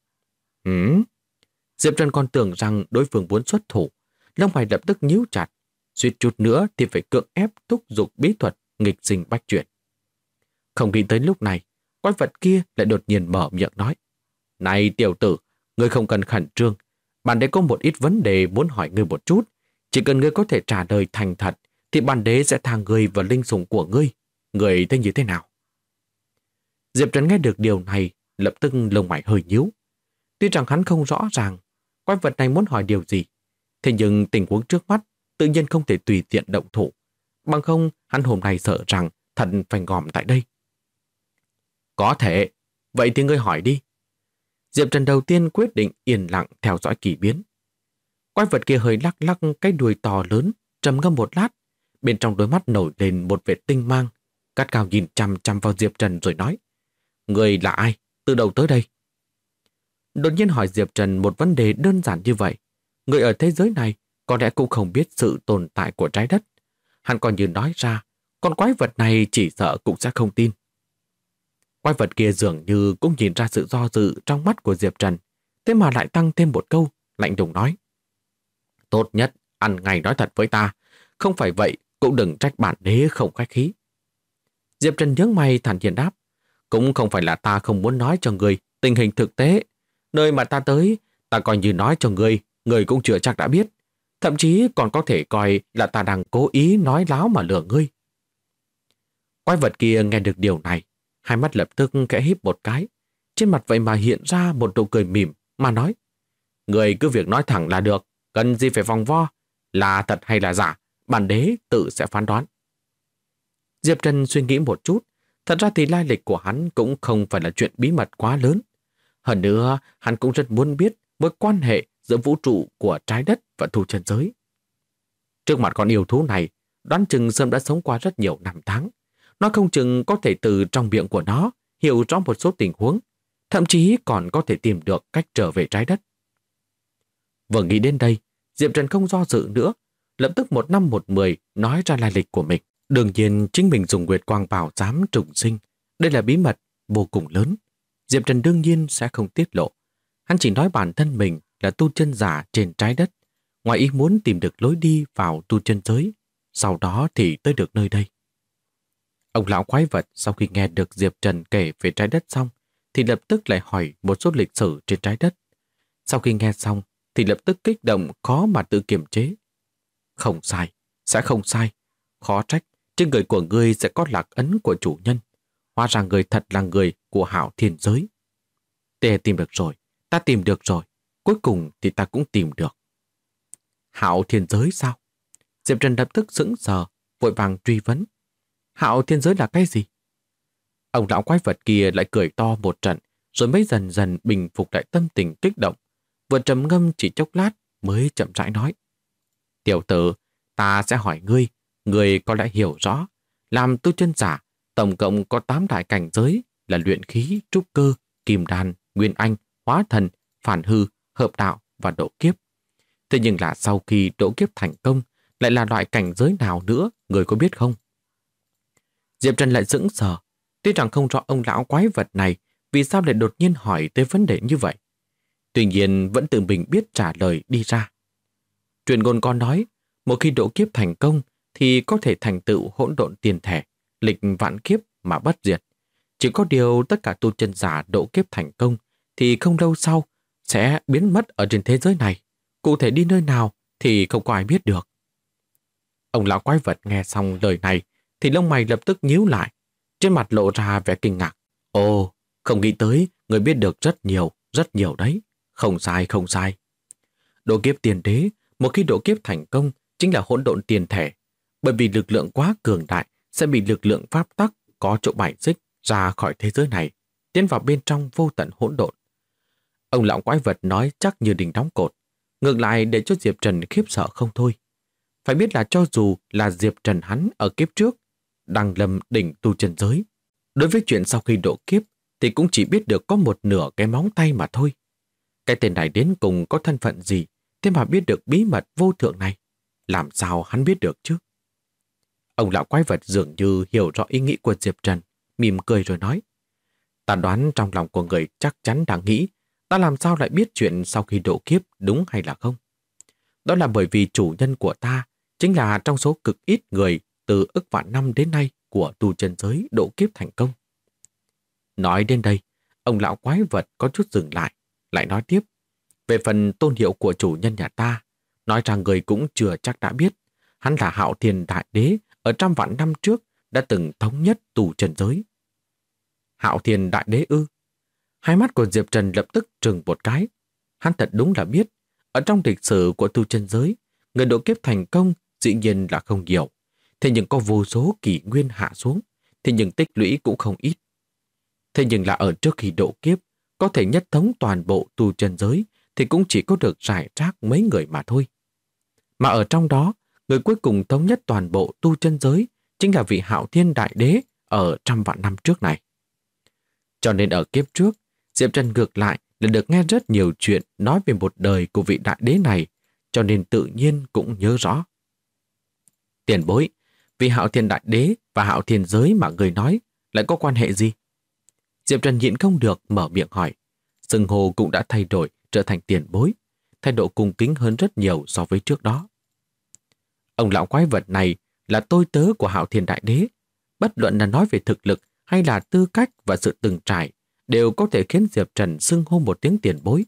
Diệp Trần còn tưởng rằng đối phương muốn xuất thủ, lông mày lập tức nhíu chặt, suýt chút nữa thì phải cưỡng ép thúc giục bí thuật nghịch sinh bách chuyển. Không nghĩ tới lúc này, quái vật kia lại đột nhiên mở miệng nói: Này tiểu tử, ngươi không cần khẩn trương, bản đế có một ít vấn đề muốn hỏi ngươi một chút, chỉ cần ngươi có thể trả lời thành thật thì bản đế sẽ thả ngươi vào linh sủng của ngươi. Ngươi thấy như thế nào? Diệp Trần nghe được điều này, lập tức lông mày hơi nhíu. Tuy rằng hắn không rõ ràng quái vật này muốn hỏi điều gì, thế nhưng tình huống trước mắt tự nhiên không thể tùy tiện động thủ, bằng không hắn hôm nay sợ rằng thật phải ngòm tại đây. Có thể, vậy thì ngươi hỏi đi. Diệp Trần đầu tiên quyết định yên lặng theo dõi kỳ biến. Quái vật kia hơi lắc lắc cái đuôi to lớn, trầm ngâm một lát, bên trong đôi mắt nổi lên một vệt tinh mang, gắt gao nhìn chằm chằm vào Diệp Trần rồi nói: Người là ai? Từ đâu tới đây? Đột nhiên hỏi Diệp Trần một vấn đề đơn giản như vậy, người ở thế giới này có lẽ cũng không biết sự tồn tại của trái đất. Hắn còn như nói ra, Con quái vật này chỉ sợ cũng sẽ không tin. Quái vật kia dường như cũng nhìn ra sự do dự trong mắt của Diệp Trần, thế mà lại tăng thêm một câu, lạnh lùng nói. Tốt nhất, ăn ngay nói thật với ta, không phải vậy cũng đừng trách bản đế không khách khí. Diệp Trần nhướng mày thản nhiên đáp, cũng không phải là ta không muốn nói cho người tình hình thực tế. Nơi mà ta tới, ta coi như nói cho người cũng chưa chắc đã biết. Thậm chí còn có thể coi là ta đang cố ý nói láo mà lừa ngươi. Quái vật kia nghe được điều này, hai mắt lập tức khẽ híp một cái. Trên mặt vậy mà hiện ra một nụ cười mỉm mà nói, người cứ việc nói thẳng là được, cần gì phải vòng vo, là thật hay là giả, bản đế tự sẽ phán đoán. Diệp Trần suy nghĩ một chút, thật ra thì lai lịch của hắn cũng không phải là chuyện bí mật quá lớn. Hơn nữa, hắn cũng rất muốn biết mối quan hệ giữa vũ trụ của trái đất và tu chân giới. Trước mặt con yêu thú này, đoán chừng sớm đã sống qua rất nhiều năm tháng. Nó không chừng có thể từ trong miệng của nó hiểu rõ một số tình huống, thậm chí còn có thể tìm được cách trở về trái đất. Vừa nghĩ đến đây, Diệp Trần không do dự nữa, lập tức 1 năm 1 mười nói ra lai lịch của mình. Đương nhiên chính mình dùng Nguyệt Quang Bảo Giám trùng sinh, đây là bí mật vô cùng lớn. Diệp Trần đương nhiên sẽ không tiết lộ. Hắn chỉ nói bản thân mình là tu chân giả trên trái đất, ngoài ý muốn tìm được lối đi vào tu chân giới, sau đó thì tới được nơi đây. Ông lão quái vật sau khi nghe được Diệp Trần kể về trái đất xong, thì lập tức lại hỏi một số lịch sử trên trái đất. Sau khi nghe xong, thì lập tức kích động khó mà tự kiềm chế. Không sai, sẽ không sai. Khó trách, trên người của ngươi sẽ có lạc ấn của chủ nhân. Hóa ra người thật là người của Hạo Thiên giới. Ta tìm được rồi, ta tìm được rồi. Cuối cùng thì ta cũng tìm được. Hạo Thiên giới sao? Diệp Trần lập tức sững sờ, vội vàng truy vấn. Hạo Thiên giới là cái gì? Ông lão quái vật kia lại cười to một trận, rồi mới dần dần bình phục lại tâm tình kích động. Vừa trầm ngâm chỉ chốc lát mới chậm rãi nói. Tiểu tử, ta sẽ hỏi ngươi có lẽ hiểu rõ. Làm tu chân giả, tổng cộng có 8 đại cảnh giới là luyện khí, trúc cơ, kim đan, nguyên anh, hóa thần, phản hư, hợp đạo và độ kiếp. Thế nhưng là sau khi độ kiếp thành công, lại là loại cảnh giới nào nữa, người có biết không? Diệp Trần lại sững sờ, tuy rằng không rõ ông lão quái vật này vì sao lại đột nhiên hỏi tới vấn đề như vậy. Tuy nhiên vẫn tự mình biết trả lời đi ra. Truyền ngôn con nói, một khi độ kiếp thành công thì có thể thành tựu hỗn độn tiền thể, lịch vạn kiếp mà bất diệt. Chỉ có điều tất cả tu chân giả độ kiếp thành công thì không lâu sau sẽ biến mất ở trên thế giới này. Cụ thể đi nơi nào thì không có ai biết được. Ông lão quái vật nghe xong lời này thì lông mày lập tức nhíu lại, trên mặt lộ ra vẻ kinh ngạc. Ồ, không nghĩ tới người biết được rất nhiều đấy. Không sai, không sai. Độ kiếp tiền đế, một khi độ kiếp thành công chính là hỗn độn tiền thể. Bởi vì lực lượng quá cường đại sẽ bị lực lượng pháp tắc có chỗ bài xích ra khỏi thế giới này, tiến vào bên trong vô tận hỗn độn. Ông lão quái vật nói chắc như đinh đóng cột, ngược lại để cho Diệp Trần khiếp sợ không thôi. Phải biết là cho dù là Diệp Trần hắn ở kiếp trước, đang lâm đỉnh tu chân giới, đối với chuyện sau khi độ kiếp thì cũng chỉ biết được có một nửa cái móng tay mà thôi. Cái tên này đến cùng có thân phận gì, thế mà biết được bí mật vô thượng này? Làm sao hắn biết được chứ? Ông lão quái vật dường như hiểu rõ ý nghĩ của Diệp Trần, mỉm cười rồi nói. Ta đoán trong lòng của người chắc chắn đang nghĩ, ta làm sao lại biết chuyện sau khi độ kiếp đúng hay là không? Đó là bởi vì chủ nhân của ta chính là trong số cực ít người từ ức vạn năm đến nay của tu chân giới độ kiếp thành công. Nói đến đây, ông lão quái vật có chút dừng lại nói tiếp. Về phần tôn hiệu của chủ nhân nhà ta, nói rằng người cũng chưa chắc đã biết. Hắn là Hạo Thiên Đại Đế ở trăm vạn năm trước đã từng thống nhất tu chân giới. Hạo Thiên Đại Đế ư? Hai mắt của Diệp Trần lập tức trừng một cái. Hắn thật đúng là biết, ở trong lịch sử của tu chân giới, người độ kiếp thành công dĩ nhiên là không nhiều. Thế nhưng có vô số kỷ nguyên hạ xuống, thế nhưng tích lũy cũng không ít. Thế nhưng là ở trước khi độ kiếp, có thể nhất thống toàn bộ tu chân giới thì cũng chỉ có được rải rác mấy người mà thôi. Mà ở trong đó, người cuối cùng thống nhất toàn bộ tu chân giới chính là vị Hạo Thiên Đại Đế ở trăm vạn năm trước này. Cho nên ở kiếp trước, Diệp Trần ngược lại là được nghe rất nhiều chuyện nói về một đời của vị Đại Đế này, cho nên tự nhiên cũng nhớ rõ. Tiền bối, Vì Hạo Thiên Đại Đế và Hạo Thiên Giới mà người nói lại có quan hệ gì? Diệp Trần nhịn không được mở miệng hỏi. Xưng hô cũng đã thay đổi trở thành tiền bối, thái độ cung kính hơn rất nhiều so với trước đó. Ông lão quái vật này là tôi tớ của Hạo Thiên Đại Đế. Bất luận là nói về thực lực hay là tư cách và sự từng trải, đều có thể khiến Diệp Trần xưng hô một tiếng tiền bối.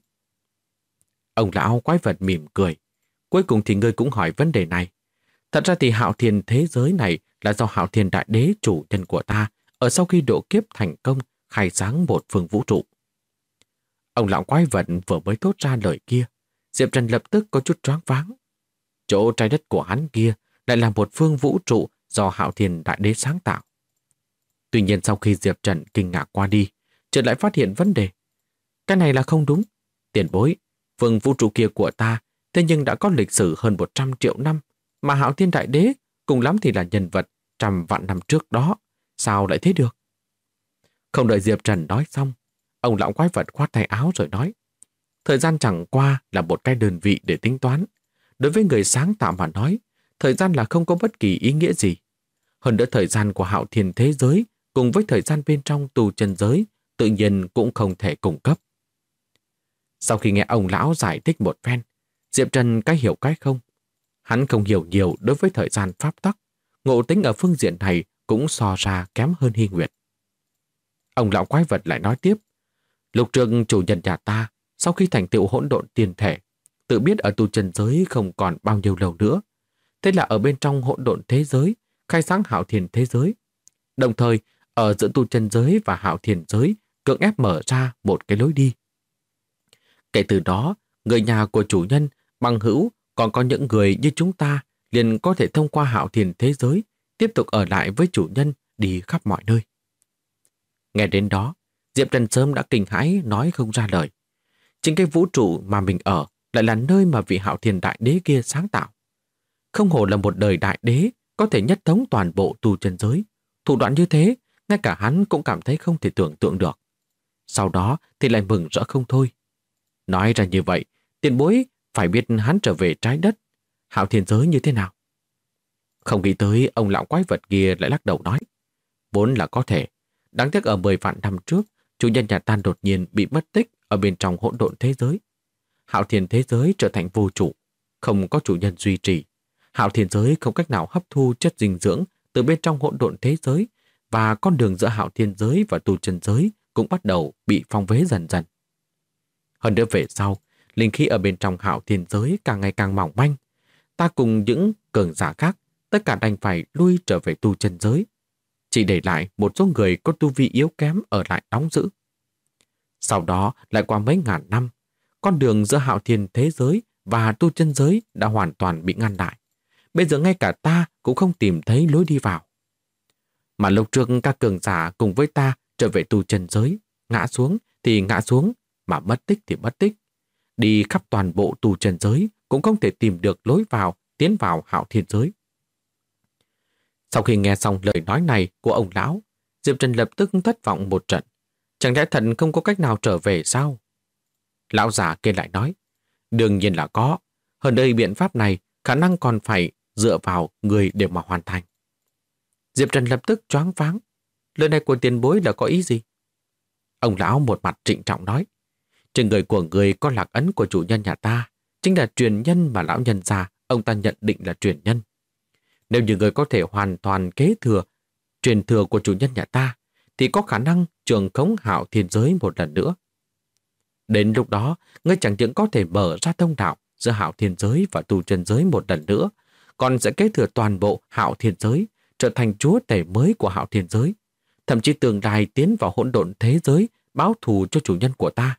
Ông lão quái vật mỉm cười. Cuối cùng thì ngươi cũng hỏi vấn đề này. Thật ra thì Hạo Thiên thế giới này là do Hạo Thiên Đại Đế chủ nhân của ta ở sau khi độ kiếp thành công khai sáng một phương vũ trụ. Ông lão quái vật vừa mới thốt ra lời kia, Diệp Trần lập tức có chút choáng váng. Chỗ trái đất của hắn kia lại là một phương vũ trụ do Hạo Thiên Đại Đế sáng tạo. Tuy nhiên sau khi Diệp Trần kinh ngạc qua đi, chợt lại phát hiện vấn đề. Cái này là không đúng. Tiền bối, phương vũ trụ kia của ta thế nhưng đã có lịch sử hơn 100 triệu năm, mà Hạo Thiên Đại Đế cùng lắm thì là nhân vật trăm vạn năm trước đó. Sao lại thế được? Không đợi Diệp Trần nói xong, ông lão quái vật khoát tay áo rồi nói. Thời gian chẳng qua là một cái đơn vị để tính toán. Đối với người sáng tạo mà nói, thời gian là không có bất kỳ ý nghĩa gì. Hơn nữa thời gian của Hạo Thiên thế giới cùng với thời gian bên trong tu chân giới tự nhiên cũng không thể cung cấp. Sau khi nghe ông lão giải thích một phen, Diệp Trần cái hiểu cái không. Hắn không hiểu nhiều đối với thời gian pháp tắc, ngộ tính ở phương diện này cũng so ra kém hơn Hy Nguyệt. Ông lão quái vật lại nói tiếp, lục trường chủ nhân nhà ta sau khi thành tựu hỗn độn tiên thể, tự biết ở tu chân giới không còn bao nhiêu lâu nữa. Thế là ở bên trong hỗn độn thế giới, khai sáng Hạo Thiên thế giới. Đồng thời, ở giữa tu chân giới và Hạo Thiên giới, cưỡng ép mở ra một cái lối đi. Kể từ đó, người nhà của chủ nhân, bằng hữu, còn có những người như chúng ta liền có thể thông qua Hạo Thiên thế giới, tiếp tục ở lại với chủ nhân đi khắp mọi nơi. Nghe đến đó, Diệp Trần sớm đã kinh hãi nói không ra lời. Chính cái vũ trụ mà mình ở lại là nơi mà vị Hạo Thiên Đại Đế kia sáng tạo. Không hổ là một đời đại đế có thể nhất thống toàn bộ tu chân giới. Thủ đoạn như thế, ngay cả hắn cũng cảm thấy không thể tưởng tượng được. Sau đó thì lại mừng rỡ không thôi. Nói ra như vậy, tiền bối phải biết hắn trở về trái đất, Hạo Thiên giới như thế nào. Không nghĩ tới ông lão quái vật kia lại lắc đầu nói. Vốn là có thể, đáng tiếc ở 10 vạn năm trước, chủ nhân nhà ta đột nhiên bị mất tích ở bên trong hỗn độn thế giới. Hạo Thiên thế giới trở thành vô chủ, không có chủ nhân duy trì. Hạo Thiên giới không cách nào hấp thu chất dinh dưỡng từ bên trong hỗn độn thế giới, và con đường giữa Hạo Thiên giới và tu chân giới cũng bắt đầu bị phong bế dần dần. Hơn nữa về sau, linh khí ở bên trong Hạo Thiên giới càng ngày càng mỏng manh. Ta cùng những cường giả khác, tất cả đành phải lui trở về tu chân giới. Chỉ để lại một số người có tu vi yếu kém ở lại đóng giữ. Sau đó lại qua mấy ngàn năm, con đường giữa Hạo Thiên thế giới và tu chân giới đã hoàn toàn bị ngăn lại. Bây giờ ngay cả ta cũng không tìm thấy lối đi vào. Mà lúc trước các cường giả cùng với ta trở về tu chân giới, ngã xuống thì ngã xuống, mà mất tích thì mất tích. Đi khắp toàn bộ tu chân giới cũng không thể tìm được lối vào tiến vào Hạo Thiên giới. Sau khi nghe xong lời nói này của ông lão, Diệp Trần lập tức thất vọng một trận. Chẳng lẽ thật không có cách nào trở về sao? Lão già kia lại nói, đương nhiên là có. Hơn đây biện pháp này khả năng còn phải dựa vào người để mà hoàn thành. Diệp Trần lập tức choáng váng. Lời này của tiền bối là có ý gì? Ông lão một mặt trịnh trọng nói, trên người của người có lạc ấn của chủ nhân nhà ta, chính là truyền nhân mà lão nhân già ông ta nhận định là truyền nhân. Nếu như người có thể hoàn toàn kế thừa truyền thừa của chủ nhân nhà ta, thì có khả năng trường khống Hạo Thiên giới một lần nữa. Đến lúc đó, ngươi chẳng những có thể mở ra thông đạo giữa Hạo Thiên giới và tu chân giới một lần nữa, còn sẽ kế thừa toàn bộ Hạo Thiên giới, trở thành chúa tể mới của Hạo Thiên giới, thậm chí tương lai tiến vào hỗn độn thế giới, báo thù cho chủ nhân của ta.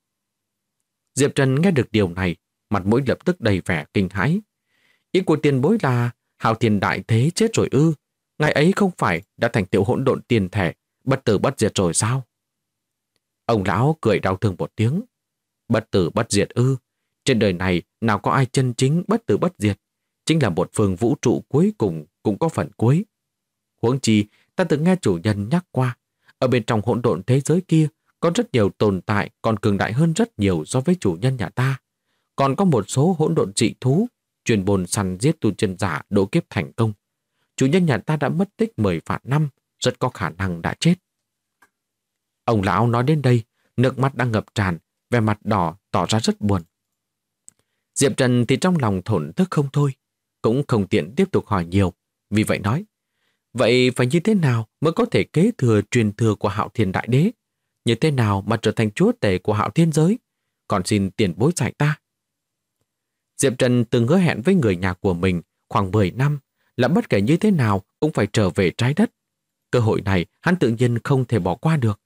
Diệp Trần nghe được điều này, mặt mũi lập tức đầy vẻ kinh hãi. Ý của tiền bối là Hạo Thiên đại thế chết rồi ư? Ngài ấy không phải đã thành tựu hỗn độn tiền thể, bất tử bất diệt rồi sao? Ông lão cười đau thương một tiếng. Bất tử bất diệt ư? Trên đời này nào có ai chân chính bất tử bất diệt? Chính là một phương vũ trụ cuối cùng cũng có phần cuối. Huống chi, ta từng nghe chủ nhân nhắc qua, ở bên trong hỗn độn thế giới kia có rất nhiều tồn tại còn cường đại hơn rất nhiều so với chủ nhân nhà ta. Còn có một số hỗn độn dị thú chuyên bồn săn giết tu chân giả độ kiếp thành công. chủ nhân nhà ta đã mất tích 10 vạn năm, rất có khả năng đã chết. Ông lão nói đến đây, nước mắt đang ngập tràn, vẻ mặt đỏ tỏ ra rất buồn. Diệp Trần thì trong lòng thổn thức không thôi, cũng không tiện tiếp tục hỏi nhiều, vì vậy nói, vậy phải như thế nào mới có thể kế thừa truyền thừa của Hạo Thiên Đại Đế? Như thế nào mà trở thành chúa tể của Hạo Thiên giới? Còn xin tiền bối dạy ta. Diệp Trần từng hứa hẹn với người nhà của mình khoảng 10 năm là bất kể như thế nào cũng phải trở về trái đất. Cơ hội này hắn tự nhiên không thể bỏ qua được.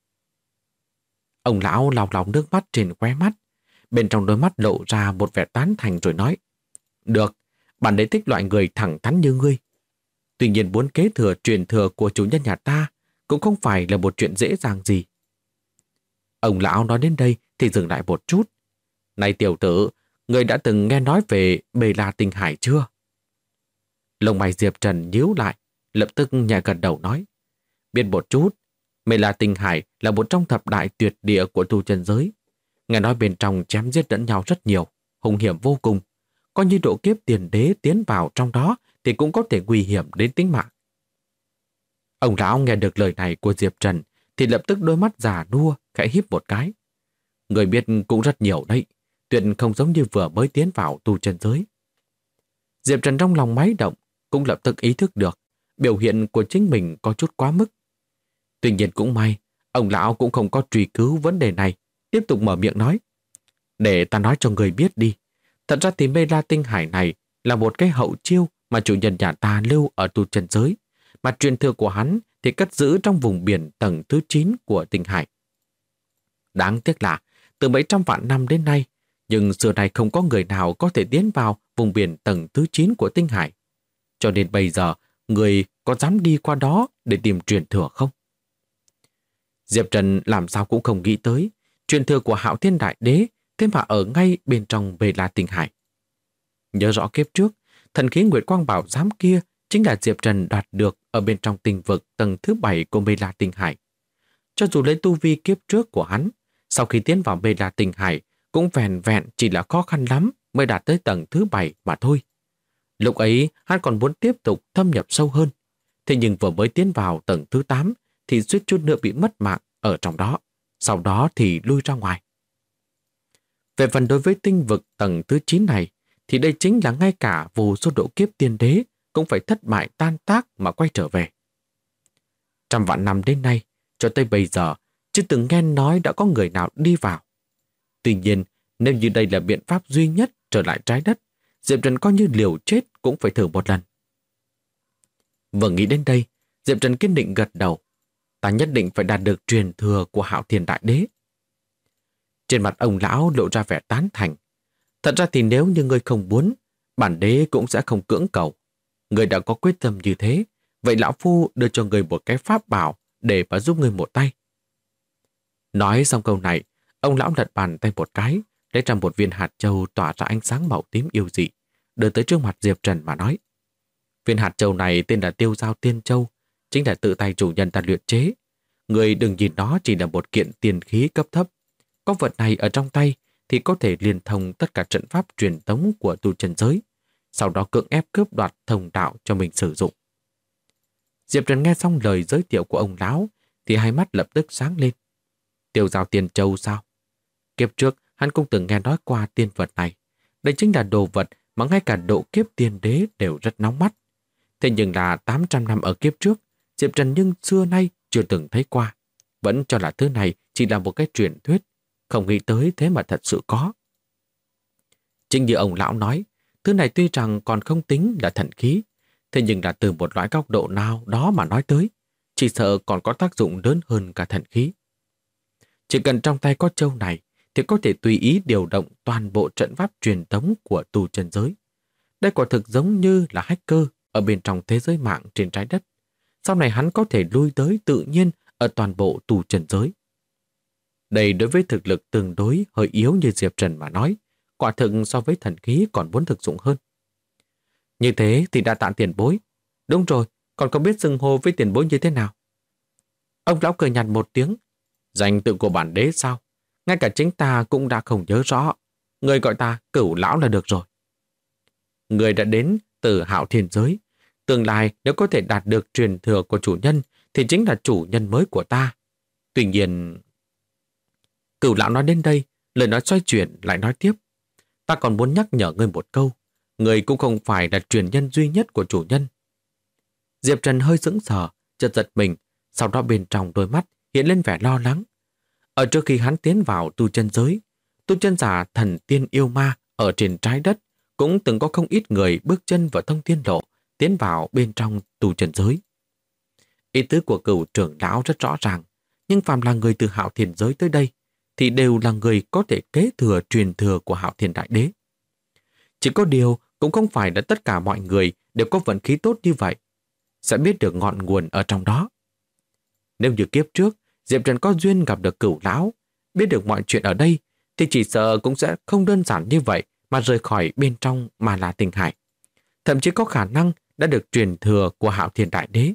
Ông lão lau lau nước mắt trên khóe mắt, bên trong đôi mắt lộ ra một vẻ tán thành rồi nói, được, bản đế thích loại người thẳng thắn như ngươi. Tuy nhiên muốn kế thừa truyền thừa của chủ nhân nhà ta cũng không phải là một chuyện dễ dàng gì. Ông lão nói đến đây thì dừng lại một chút. Này tiểu tử, người đã từng nghe nói về Bê La Tinh Hải chưa? Lông mày Diệp Trần nhíu lại, lập tức nhẹ gật đầu nói, biết một chút. Bê La Tinh Hải là một trong thập đại tuyệt địa của tu chân giới. Nghe nói bên trong chém giết lẫn nhau rất nhiều, hung hiểm vô cùng. Có như độ kiếp tiền đế tiến vào trong đó thì cũng có thể nguy hiểm đến tính mạng. Ông lão nghe được lời này của Diệp Trần thì lập tức đôi mắt già nua khẽ híp một cái. Người biết cũng rất nhiều đấy, tuyệt không giống như vừa mới tiến vào tu chân giới. Diệp Trần trong lòng máy động, cũng lập tức ý thức được biểu hiện của chính mình có chút quá mức. Tuy nhiên cũng may, ông lão cũng không có truy cứu vấn đề này, tiếp tục mở miệng nói. Để ta nói cho người biết đi, thật ra thì Bê La Tinh Hải này là một cái hậu chiêu mà chủ nhân nhà ta lưu ở tu chân giới, mà truyền thừa của hắn thì cất giữ trong vùng biển tầng thứ 9 của Tinh Hải. Đáng tiếc là từ mấy trăm vạn năm đến nay, nhưng xưa này không có người nào có thể tiến vào vùng biển tầng thứ 9 của Tinh Hải. Cho nên bây giờ, người có dám đi qua đó để tìm truyền thừa không? Diệp Trần làm sao cũng không nghĩ tới truyền thừa của Hạo Thiên Đại Đế thế mà ở ngay bên trong Bê La Tinh Hải. Nhớ rõ kiếp trước, thần khí Nguyệt Quang Bảo Giám kia chính là Diệp Trần đoạt được ở bên trong tinh vực tầng thứ 7 của Bê La Tinh Hải. Cho dù lấy tu vi kiếp trước của hắn, sau khi tiến vào Bê La Tinh Hải cũng vẹn vẹn chỉ là khó khăn lắm mới đạt tới tầng thứ 7 mà thôi. Lúc ấy hắn còn muốn tiếp tục thâm nhập sâu hơn, thế nhưng vừa mới tiến vào tầng thứ 8 thì suýt chút nữa bị mất mạng ở trong đó, sau đó thì lui ra ngoài. Về phần đối với tinh vực tầng thứ 9 này, thì đây chính là ngay cả vô số độ kiếp tiên đế cũng phải thất bại tan tác mà quay trở về. Trăm vạn năm đến nay, cho tới bây giờ, chưa từng nghe nói đã có người nào đi vào. Tuy nhiên, nếu như đây là biện pháp duy nhất trở lại trái đất, Diệp Trần coi như liều chết cũng phải thử một lần. Vừa nghĩ đến đây, Diệp Trần kiên định gật đầu. Ta nhất định phải đạt được truyền thừa của Hạo Thiên Đại Đế. Trên mặt ông lão lộ ra vẻ tán thành. Thật ra thì nếu như ngươi không muốn, bản đế cũng sẽ không cưỡng cầu. Ngươi đã có quyết tâm như thế, vậy lão phu đưa cho ngươi một cái pháp bảo để mà giúp ngươi một tay. Nói xong câu này, ông lão lật bàn tay một cái, lấy ra một viên hạt châu tỏa ra ánh sáng màu tím yêu dị, đưa tới trước mặt Diệp Trần mà nói. Viên hạt châu này tên là Tiêu Giao Tiên Châu, chính là tự tay chủ nhân ta luyện chế. Người đừng nhìn nó chỉ là một kiện tiền khí cấp thấp. Có vật này ở trong tay thì có thể liên thông tất cả trận pháp truyền thống của tu chân giới, sau đó cưỡng ép cướp đoạt thông đạo cho mình sử dụng. Diệp Trần nghe xong lời giới thiệu của ông lão thì hai mắt lập tức sáng lên. Tiêu Giao Tiên Châu sao? Kiếp trước hắn cũng từng nghe nói qua tiên vật này. Đây chính là đồ vật mà ngay cả độ kiếp tiên đế đều rất nóng mắt. Thế nhưng là 800 năm ở kiếp trước, Diệp Trần nhưng xưa nay chưa từng thấy qua. Vẫn cho là thứ này chỉ là một cái truyền thuyết, không nghĩ tới thế mà thật sự có. Chính như ông lão nói, thứ này tuy rằng còn không tính là thần khí, thế nhưng là từ một loại góc độ nào đó mà nói tới, chỉ sợ còn có tác dụng lớn hơn cả thần khí. Chỉ cần trong tay có châu này thì có thể tùy ý điều động toàn bộ trận pháp truyền thống của tu chân giới. Đây quả thực giống như là hacker ở bên trong thế giới mạng trên trái đất. Sau này hắn có thể lui tới tự nhiên ở toàn bộ tu chân giới. Đây đối với thực lực tương đối hơi yếu như Diệp Trần mà nói, quả thực so với thần khí còn muốn thực dụng hơn. Như thế thì đã tạ tiền bối. Đúng rồi, còn không biết xưng hô với tiền bối như thế nào. Ông lão cười nhạt một tiếng. Danh tự của bản đế sao? Ngay cả chính ta cũng đã không nhớ rõ. Người gọi ta Cửu lão là được rồi. Người đã đến từ Hạo Thiên giới, Tương lai nếu có thể đạt được truyền thừa của chủ nhân thì chính là chủ nhân mới của ta. Tuy nhiên... Cửu lão nói đến đây, lời nói xoay chuyển lại nói tiếp. Ta còn muốn nhắc nhở ngươi một câu. Ngươi cũng không phải là truyền nhân duy nhất của chủ nhân. Diệp Trần hơi sững sờ, chợt giật mình, sau đó bên trong đôi mắt hiện lên vẻ lo lắng. Ở trước khi hắn tiến vào tu chân giới, tu chân giả thần tiên yêu ma ở trên trái đất cũng từng có không ít người bước chân vào thông thiên lộ, tiến vào bên trong tu chân giới. Ý tứ của Cửu trưởng lão rất rõ ràng, nhưng phàm là người từ Hạo Thiên giới tới đây thì đều là người có thể kế thừa truyền thừa của Hạo Thiên Đại Đế. Chỉ có điều cũng không phải là tất cả mọi người đều có vận khí tốt như vậy, sẽ biết được ngọn nguồn ở trong đó. Nếu như kiếp trước Diệp Trần có duyên gặp được Cửu lão, biết được mọi chuyện ở đây, thì chỉ sợ cũng sẽ không đơn giản như vậy mà rời khỏi bên trong mà là Tinh Hải. Thậm chí có khả năng đã được truyền thừa của Hạo Thiên Đại Đế.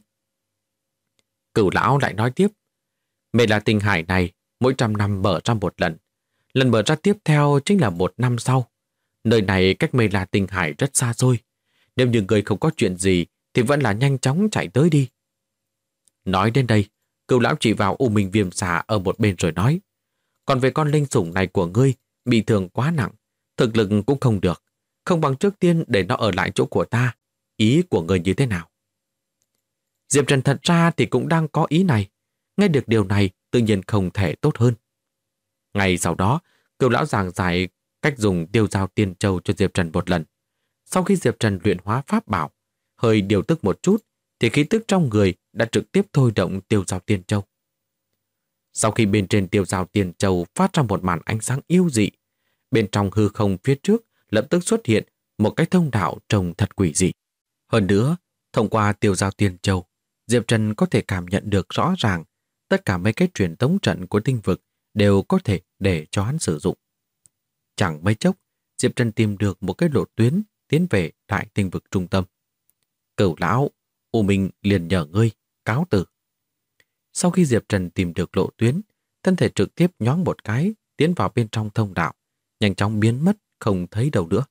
Cửu lão lại nói tiếp, Mê La Tinh Hải này mỗi 100 năm mở ra một lần. Lần mở ra tiếp theo chính là 1 năm sau. Nơi này cách Mê La Tinh Hải rất xa xôi. Nếu như người không có chuyện gì thì vẫn là nhanh chóng chạy tới đi. Nói đến đây, Cửu lão chỉ vào U Minh Viêm Xà ở một bên rồi nói, còn về con linh sủng này của ngươi bị thương quá nặng, thực lực cũng không được, không bằng trước tiên để nó ở lại chỗ của ta. Ý của ngươi như thế nào? Diệp Trần thật ra thì cũng đang có ý này. Nghe được điều này tự nhiên không thể tốt hơn. Ngay sau đó, Cửu lão giảng giải cách dùng tiêu dao tiên châu cho Diệp Trần một lần. Sau khi Diệp Trần luyện hóa pháp bảo, hơi điều tức một chút, thì khí tức trong người đã trực tiếp thôi động tiêu dao tiên châu. Sau khi bên trên tiêu dao tiên châu phát ra một màn ánh sáng yêu dị, bên trong hư không phía trước lập tức xuất hiện một cái thông đạo trông thật quỷ dị. Hơn nữa, thông qua tiêu dao tiên châu, Diệp Trần có thể cảm nhận được rõ ràng tất cả mấy cái truyền tống trận của tinh vực đều có thể để cho hắn sử dụng. Chẳng mấy chốc, Diệp Trần tìm được một cái lộ tuyến tiến về đại tinh vực trung tâm. Cửu lão, U Minh liền nhờ ngươi, cáo từ. Sau khi Diệp Trần tìm được lộ tuyến, thân thể trực tiếp nhoáng một cái, tiến vào bên trong thông đạo, nhanh chóng biến mất, không thấy đâu nữa.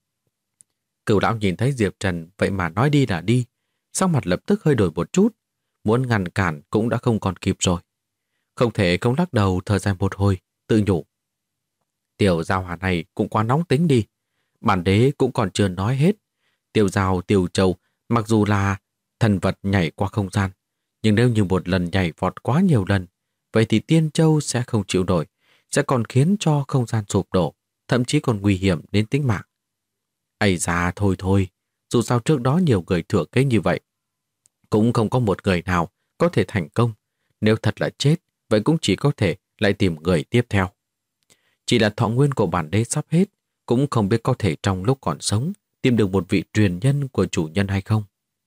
Cửu lão nhìn thấy Diệp Trần vậy mà nói đi là đi, sau mặt lập tức hơi đổi một chút, muốn ngăn cản cũng đã không còn kịp rồi. Không thể không lắc đầu thở dài một hồi, tự nhủ. Tiểu giao hỏa này cũng quá nóng tính đi, bản đế cũng còn chưa nói hết. Tiểu giao tiểu châu mặc dù là thần vật nhảy qua không gian, nhưng nếu như một lần nhảy vọt quá nhiều lần, vậy thì tiên châu sẽ không chịu nổi, sẽ còn khiến cho không gian sụp đổ, thậm chí còn nguy hiểm đến tính mạng. Ây da thôi, dù sao trước đó nhiều người thừa kế như vậy, cũng không có một người nào có thể thành công. Nếu thật là chết, vậy cũng chỉ có thể lại tìm người tiếp theo. Chỉ là thọ nguyên của bản đế sắp hết, cũng không biết có thể trong lúc còn sống tìm được một vị truyền nhân của chủ nhân hay không.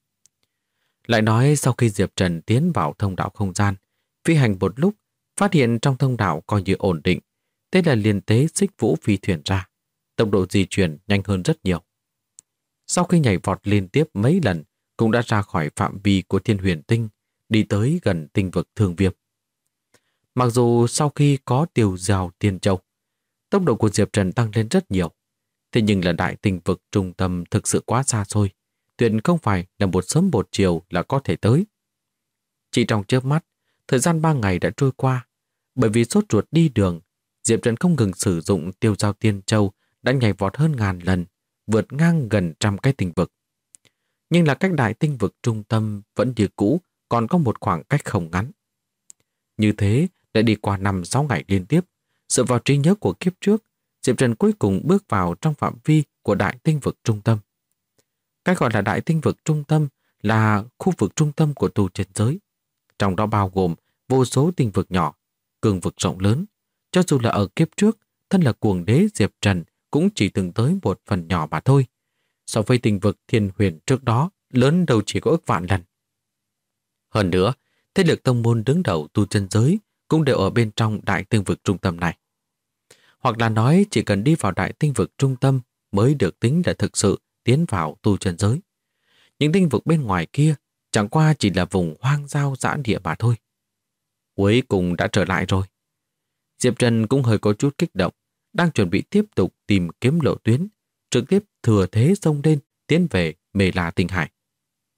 Lại nói sau khi Diệp Trần tiến vào thông đạo không gian, phi hành một lúc, phát hiện trong thông đạo coi như ổn định, thế là liền tế xích vũ phi thuyền ra. Tốc độ di chuyển nhanh hơn rất nhiều. Sau khi nhảy vọt liên tiếp mấy lần, cũng đã ra khỏi phạm vi của Thiên Huyền Tinh, đi tới gần tinh vực Thương Viêm. Mặc dù sau khi có tiêu dao tiên châu, tốc độ của Diệp Trần tăng lên rất nhiều, thế nhưng là đại tinh vực trung tâm thực sự quá xa xôi, tuyệt không phải là một sớm một chiều là có thể tới. Chỉ trong chớp mắt, thời gian 3 ngày đã trôi qua, bởi vì sốt ruột đi đường, Diệp Trần không ngừng sử dụng tiêu dao tiên châu đã nhảy vọt hơn 1000 lần, vượt ngang gần 100 cái tinh vực. Nhưng là cách đại tinh vực trung tâm vẫn như cũ, còn có một khoảng cách không ngắn. Như thế, đã đi qua 5-6 ngày liên tiếp, dựa vào trí nhớ của kiếp trước, Diệp Trần cuối cùng bước vào trong phạm vi của đại tinh vực trung tâm. Cái gọi là đại tinh vực trung tâm là khu vực trung tâm của tu chân giới. Trong đó bao gồm vô số tinh vực nhỏ, cường vực rộng lớn. Cho dù là ở kiếp trước, thân là cuồng đế Diệp Trần cũng chỉ từng tới một phần nhỏ mà thôi. So với tinh vực Thiên Huyền trước đó, lớn đâu chỉ có ức vạn lần. Hơn nữa, thế lực tông môn đứng đầu tu chân giới cũng đều ở bên trong đại tinh vực trung tâm này. Hoặc là nói chỉ cần đi vào đại tinh vực trung tâm mới được tính là thực sự tiến vào tu chân giới. Những tinh vực bên ngoài kia chẳng qua chỉ là vùng hoang giao dã địa mà thôi. Cuối cùng đã trở lại rồi. Diệp Trần cũng hơi có chút kích động, đang chuẩn bị tiếp tục tìm kiếm lộ tuyến, trực tiếp thừa thế xông lên tiến về Mê La Tinh Hải.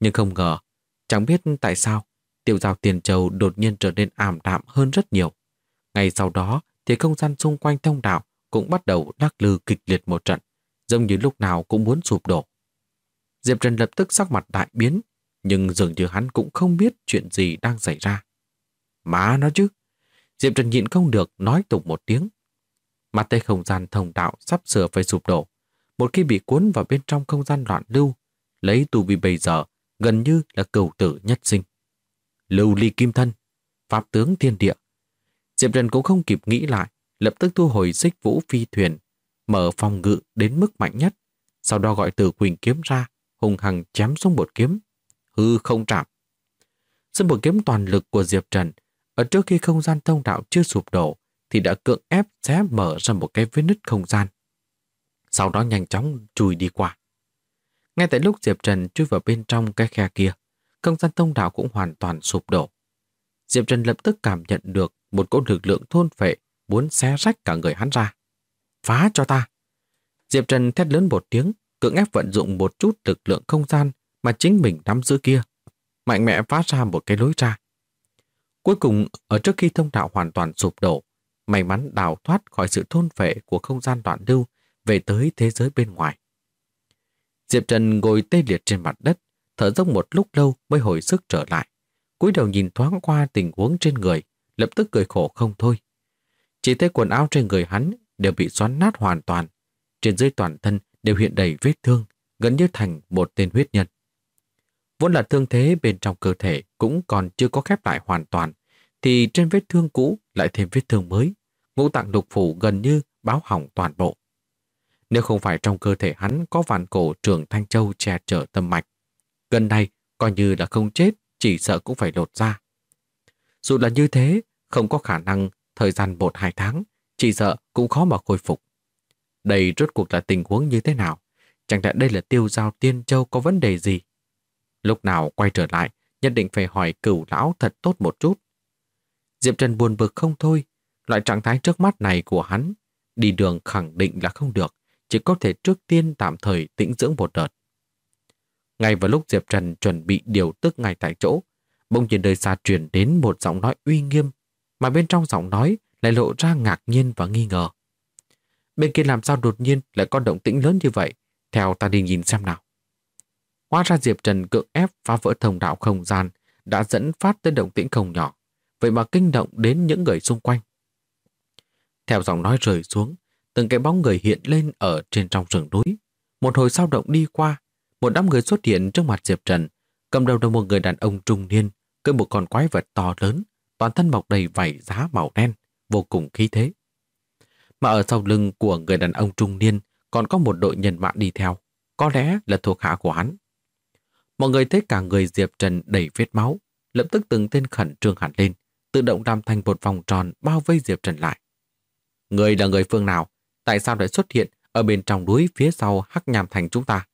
Nhưng không ngờ, chẳng biết tại sao, tiêu giao tiền châu đột nhiên trở nên ảm đạm hơn rất nhiều. Ngay sau đó thì không gian xung quanh thông đạo cũng bắt đầu lắc lư kịch liệt một trận, giống như lúc nào cũng muốn sụp đổ. Diệp Trần lập tức sắc mặt đại biến, nhưng dường như hắn cũng không biết chuyện gì đang xảy ra. Má nó chứ! Diệp Trần nhịn không được nói tục một tiếng. Mặt thấy không gian thông đạo sắp sửa phải sụp đổ. Một khi bị cuốn vào bên trong không gian loạn lưu, lấy tu vi bây giờ gần như là cửu tử nhất sinh. Lưu ly kim thân, pháp tướng thiên địa. Diệp Trần cũng không kịp nghĩ lại, lập tức thu hồi xích vũ phi thuyền, mở phòng ngự đến mức mạnh nhất, sau đó gọi Từ Quỳnh kiếm ra, hùng hằng chém xuống một kiếm, hư không trảm. Sự một kiếm toàn lực của Diệp Trần, ở trước khi không gian thông đạo chưa sụp đổ, thì đã cưỡng ép xé mở ra một cái vết nứt không gian. Sau đó nhanh chóng chui đi qua. Ngay tại lúc Diệp Trần chui vào bên trong cái khe kia, không gian thông đạo cũng hoàn toàn sụp đổ. Diệp Trần lập tức cảm nhận được một cỗ lực lượng thôn phệ muốn xé rách cả người hắn ra. Phá cho ta! Diệp Trần thét lớn một tiếng, cưỡng ép vận dụng một chút lực lượng không gian mà chính mình nắm giữ kia, mạnh mẽ phá ra một cái lối ra. Cuối cùng, ở trước khi thông đạo hoàn toàn sụp đổ, may mắn đào thoát khỏi sự thôn phệ của không gian loạn lưu về tới thế giới bên ngoài. Diệp Trần ngồi tê liệt trên mặt đất, thở dốc một lúc lâu mới hồi sức trở lại. Cúi đầu nhìn thoáng qua tình huống trên người, lập tức cười khổ không thôi. Chỉ thấy quần áo trên người hắn đều bị xoắn nát hoàn toàn, trên dưới toàn thân đều hiện đầy vết thương, gần như thành một tên huyết nhân. Vốn là thương thế bên trong cơ thể cũng còn chưa có khép lại hoàn toàn, thì trên vết thương cũ lại thêm vết thương mới, ngũ tạng lục phủ gần như báo hỏng toàn bộ. Nếu không phải trong cơ thể hắn có vạn cổ trường Thanh Châu che chở tâm mạch, gần đây coi như là không chết, chỉ sợ cũng phải lột ra. Dù là như thế, không có khả năng thời gian 1-2 tháng, chỉ sợ cũng khó mà khôi phục. Đây rốt cuộc là tình huống như thế nào? Chẳng lẽ đây là tiêu giao tiên châu có vấn đề gì? Lúc nào quay trở lại, nhất định phải hỏi Cửu lão thật tốt một chút. Diệp Trần buồn bực không thôi, loại trạng thái trước mắt này của hắn, đi đường khẳng định là không được, chỉ có thể trước tiên tạm thời tĩnh dưỡng một đợt. Ngay vào lúc Diệp Trần chuẩn bị điều tức ngay tại chỗ, bỗng nhiên đời xa truyền đến một giọng nói uy nghiêm, mà bên trong giọng nói lại lộ ra ngạc nhiên và nghi ngờ. Bên kia làm sao đột nhiên lại có động tĩnh lớn như vậy? Theo ta đi nhìn xem nào. Hóa ra Diệp Trần cưỡng ép phá vỡ thông đạo không gian đã dẫn phát tới động tĩnh không nhỏ, vậy mà kinh động đến những người xung quanh. Theo giọng nói rơi xuống, từng cái bóng người hiện lên ở trên trong rừng núi. Một hồi sao động đi qua, một đám người xuất hiện trước mặt Diệp Trần, cầm đầu là một người đàn ông trung niên, cưỡi một con quái vật to lớn, toàn thân mọc đầy vảy giá màu đen, vô cùng khí thế. Mà ở sau lưng của người đàn ông trung niên còn có một đội nhân mã đi theo, có lẽ là thuộc hạ của hắn. Mọi người thấy cả người Diệp Trần đầy vết máu, lập tức từng tên khẩn trương hẳn lên, tự động làm thành một vòng tròn bao vây Diệp Trần lại. Người là người phương nào? Tại sao lại xuất hiện ở bên trong núi phía sau Hắc Nham Thành chúng ta?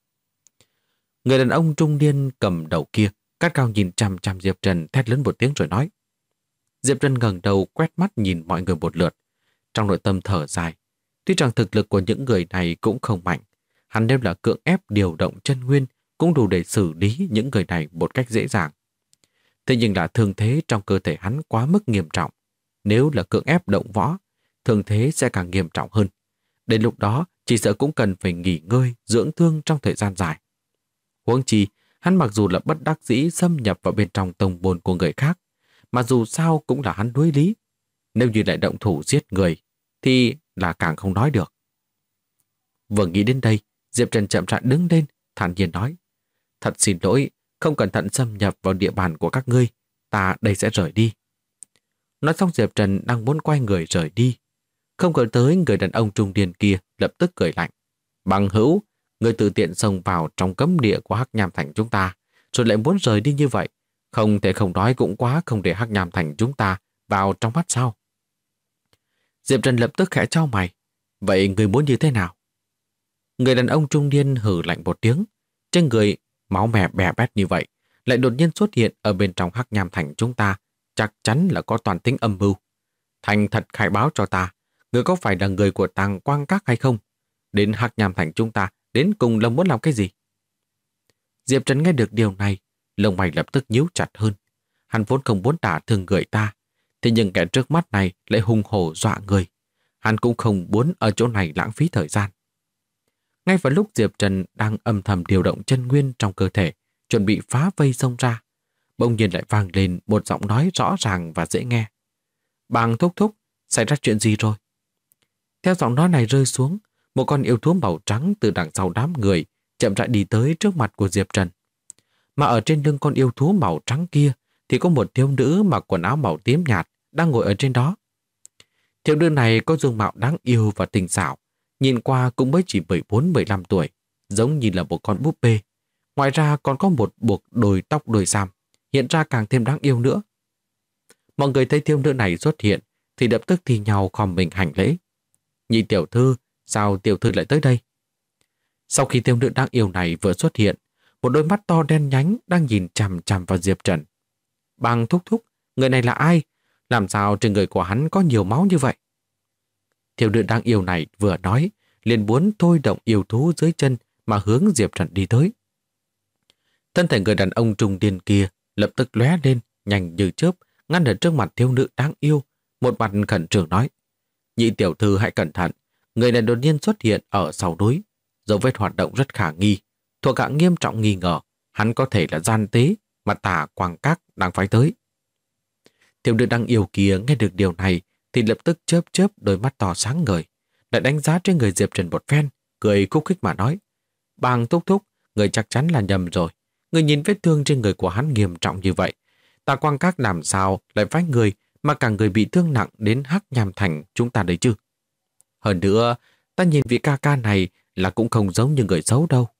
Người đàn ông trung niên cầm đầu kia, cắt cao nhìn chằm chằm Diệp Trần, thét lớn một tiếng rồi nói. Diệp Trần ngẩng đầu quét mắt nhìn mọi người một lượt, trong nội tâm thở dài. Tuy rằng thực lực của những người này cũng không mạnh, hắn đều là cưỡng ép điều động chân nguyên cũng đủ để xử lý những người này một cách dễ dàng. Thế nhưng là thương thế trong cơ thể hắn quá mức nghiêm trọng. Nếu là cưỡng ép động võ, thương thế sẽ càng nghiêm trọng hơn. Đến lúc đó, chỉ sợ cũng cần phải nghỉ ngơi, dưỡng thương trong thời gian dài. Huống chi, hắn mặc dù là bất đắc dĩ xâm nhập vào bên trong tông môn của người khác, mà dù sao cũng là hắn đối lý. Nếu như lại động thủ giết người, thì là càng không nói được. Vừa nghĩ đến đây, Diệp Trần chậm rãi đứng lên, thản nhiên nói. Thật xin lỗi, không cẩn thận xâm nhập vào địa bàn của các ngươi, ta đây sẽ rời đi. Nói xong Diệp Trần đang muốn quay người rời đi. Không ngờ tới người đàn ông trung niên kia lập tức cười lạnh. Bằng hữu, người tự tiện xông vào trong cấm địa của Hắc Nham Thành chúng ta, rồi lại muốn rời đi như vậy. Không thể không nói cũng quá không để Hắc Nham Thành chúng ta vào trong mắt sao. Diệp Trần lập tức khẽ chau mày. Vậy người muốn như thế nào? Người đàn ông trung niên hừ lạnh một tiếng. Trên người máu mè bè bét như vậy, lại đột nhiên xuất hiện ở bên trong Hắc Nham Thành chúng ta, chắc chắn là có toàn tính âm mưu. Thành thật khai báo cho ta, người có phải là người của Tàng Quang Các hay không? Đến Hắc Nham Thành chúng ta, đến cùng là muốn làm cái gì? Diệp Trần nghe được điều này, lông mày lập tức nhíu chặt hơn. Hắn vốn không muốn đả thương người ta, thế nhưng kẻ trước mắt này lại hùng hổ dọa người. Hắn cũng không muốn ở chỗ này lãng phí thời gian. Ngay vào lúc Diệp Trần đang âm thầm điều động chân nguyên trong cơ thể, chuẩn bị phá vây xông ra, bỗng nhiên lại vang lên một giọng nói rõ ràng và dễ nghe. Bàng thúc thúc, xảy ra chuyện gì rồi? Theo giọng nói này rơi xuống, một con yêu thú màu trắng từ đằng sau đám người chậm rãi đi tới trước mặt của Diệp Trần. Mà ở trên lưng con yêu thú màu trắng kia thì có một thiếu nữ mặc quần áo màu tím nhạt đang ngồi ở trên đó. Thiếu nữ này có dung mạo đáng yêu và tinh xảo, nhìn qua cũng mới chỉ 14-15 tuổi, giống như là một con búp bê. Ngoài ra còn có một buộc đồi tóc đuôi sam, hiện ra càng thêm đáng yêu nữa. Mọi người thấy thiếu nữ này xuất hiện thì lập tức thi nhau khom mình hành lễ. Nhị tiểu thư, sao tiểu thư lại tới đây? Sau khi thiếu nữ đáng yêu này vừa xuất hiện, một đôi mắt to đen nhánh đang nhìn chằm chằm vào Diệp Trần. Bàng thúc thúc, người này là ai? Làm sao trên người của hắn có nhiều máu như vậy? Thiếu nữ đáng yêu này vừa nói, liền muốn thôi động yêu thú dưới chân mà hướng Diệp Trần đi tới. Thân thể người đàn ông trung niên kia lập tức lóe lên, nhanh như chớp, ngăn ở trước mặt thiếu nữ đáng yêu, một mặt khẩn trương nói: Nhị tiểu thư hãy cẩn thận, người này đột nhiên xuất hiện ở sau núi, dấu vết hoạt động rất khả nghi, thuộc hạng nghiêm trọng nghi ngờ hắn có thể là gian tế mà Tả Quang Các đang phái tới. Thiếu nữ đáng yêu kia nghe được điều này thì lập tức chớp chớp đôi mắt to sáng ngời, lại đánh giá trên người Diệp Trần một phen, cười khúc khích mà nói: Bàng thúc thúc, người chắc chắn là nhầm rồi. Người nhìn vết thương trên người của hắn nghiêm trọng như vậy, Tả Quang Các làm sao lại phái người mà cả người bị thương nặng đến Hắc Nham Thành chúng ta đấy chứ? Hơn nữa, ta nhìn vị ca ca này là cũng không giống như người xấu đâu.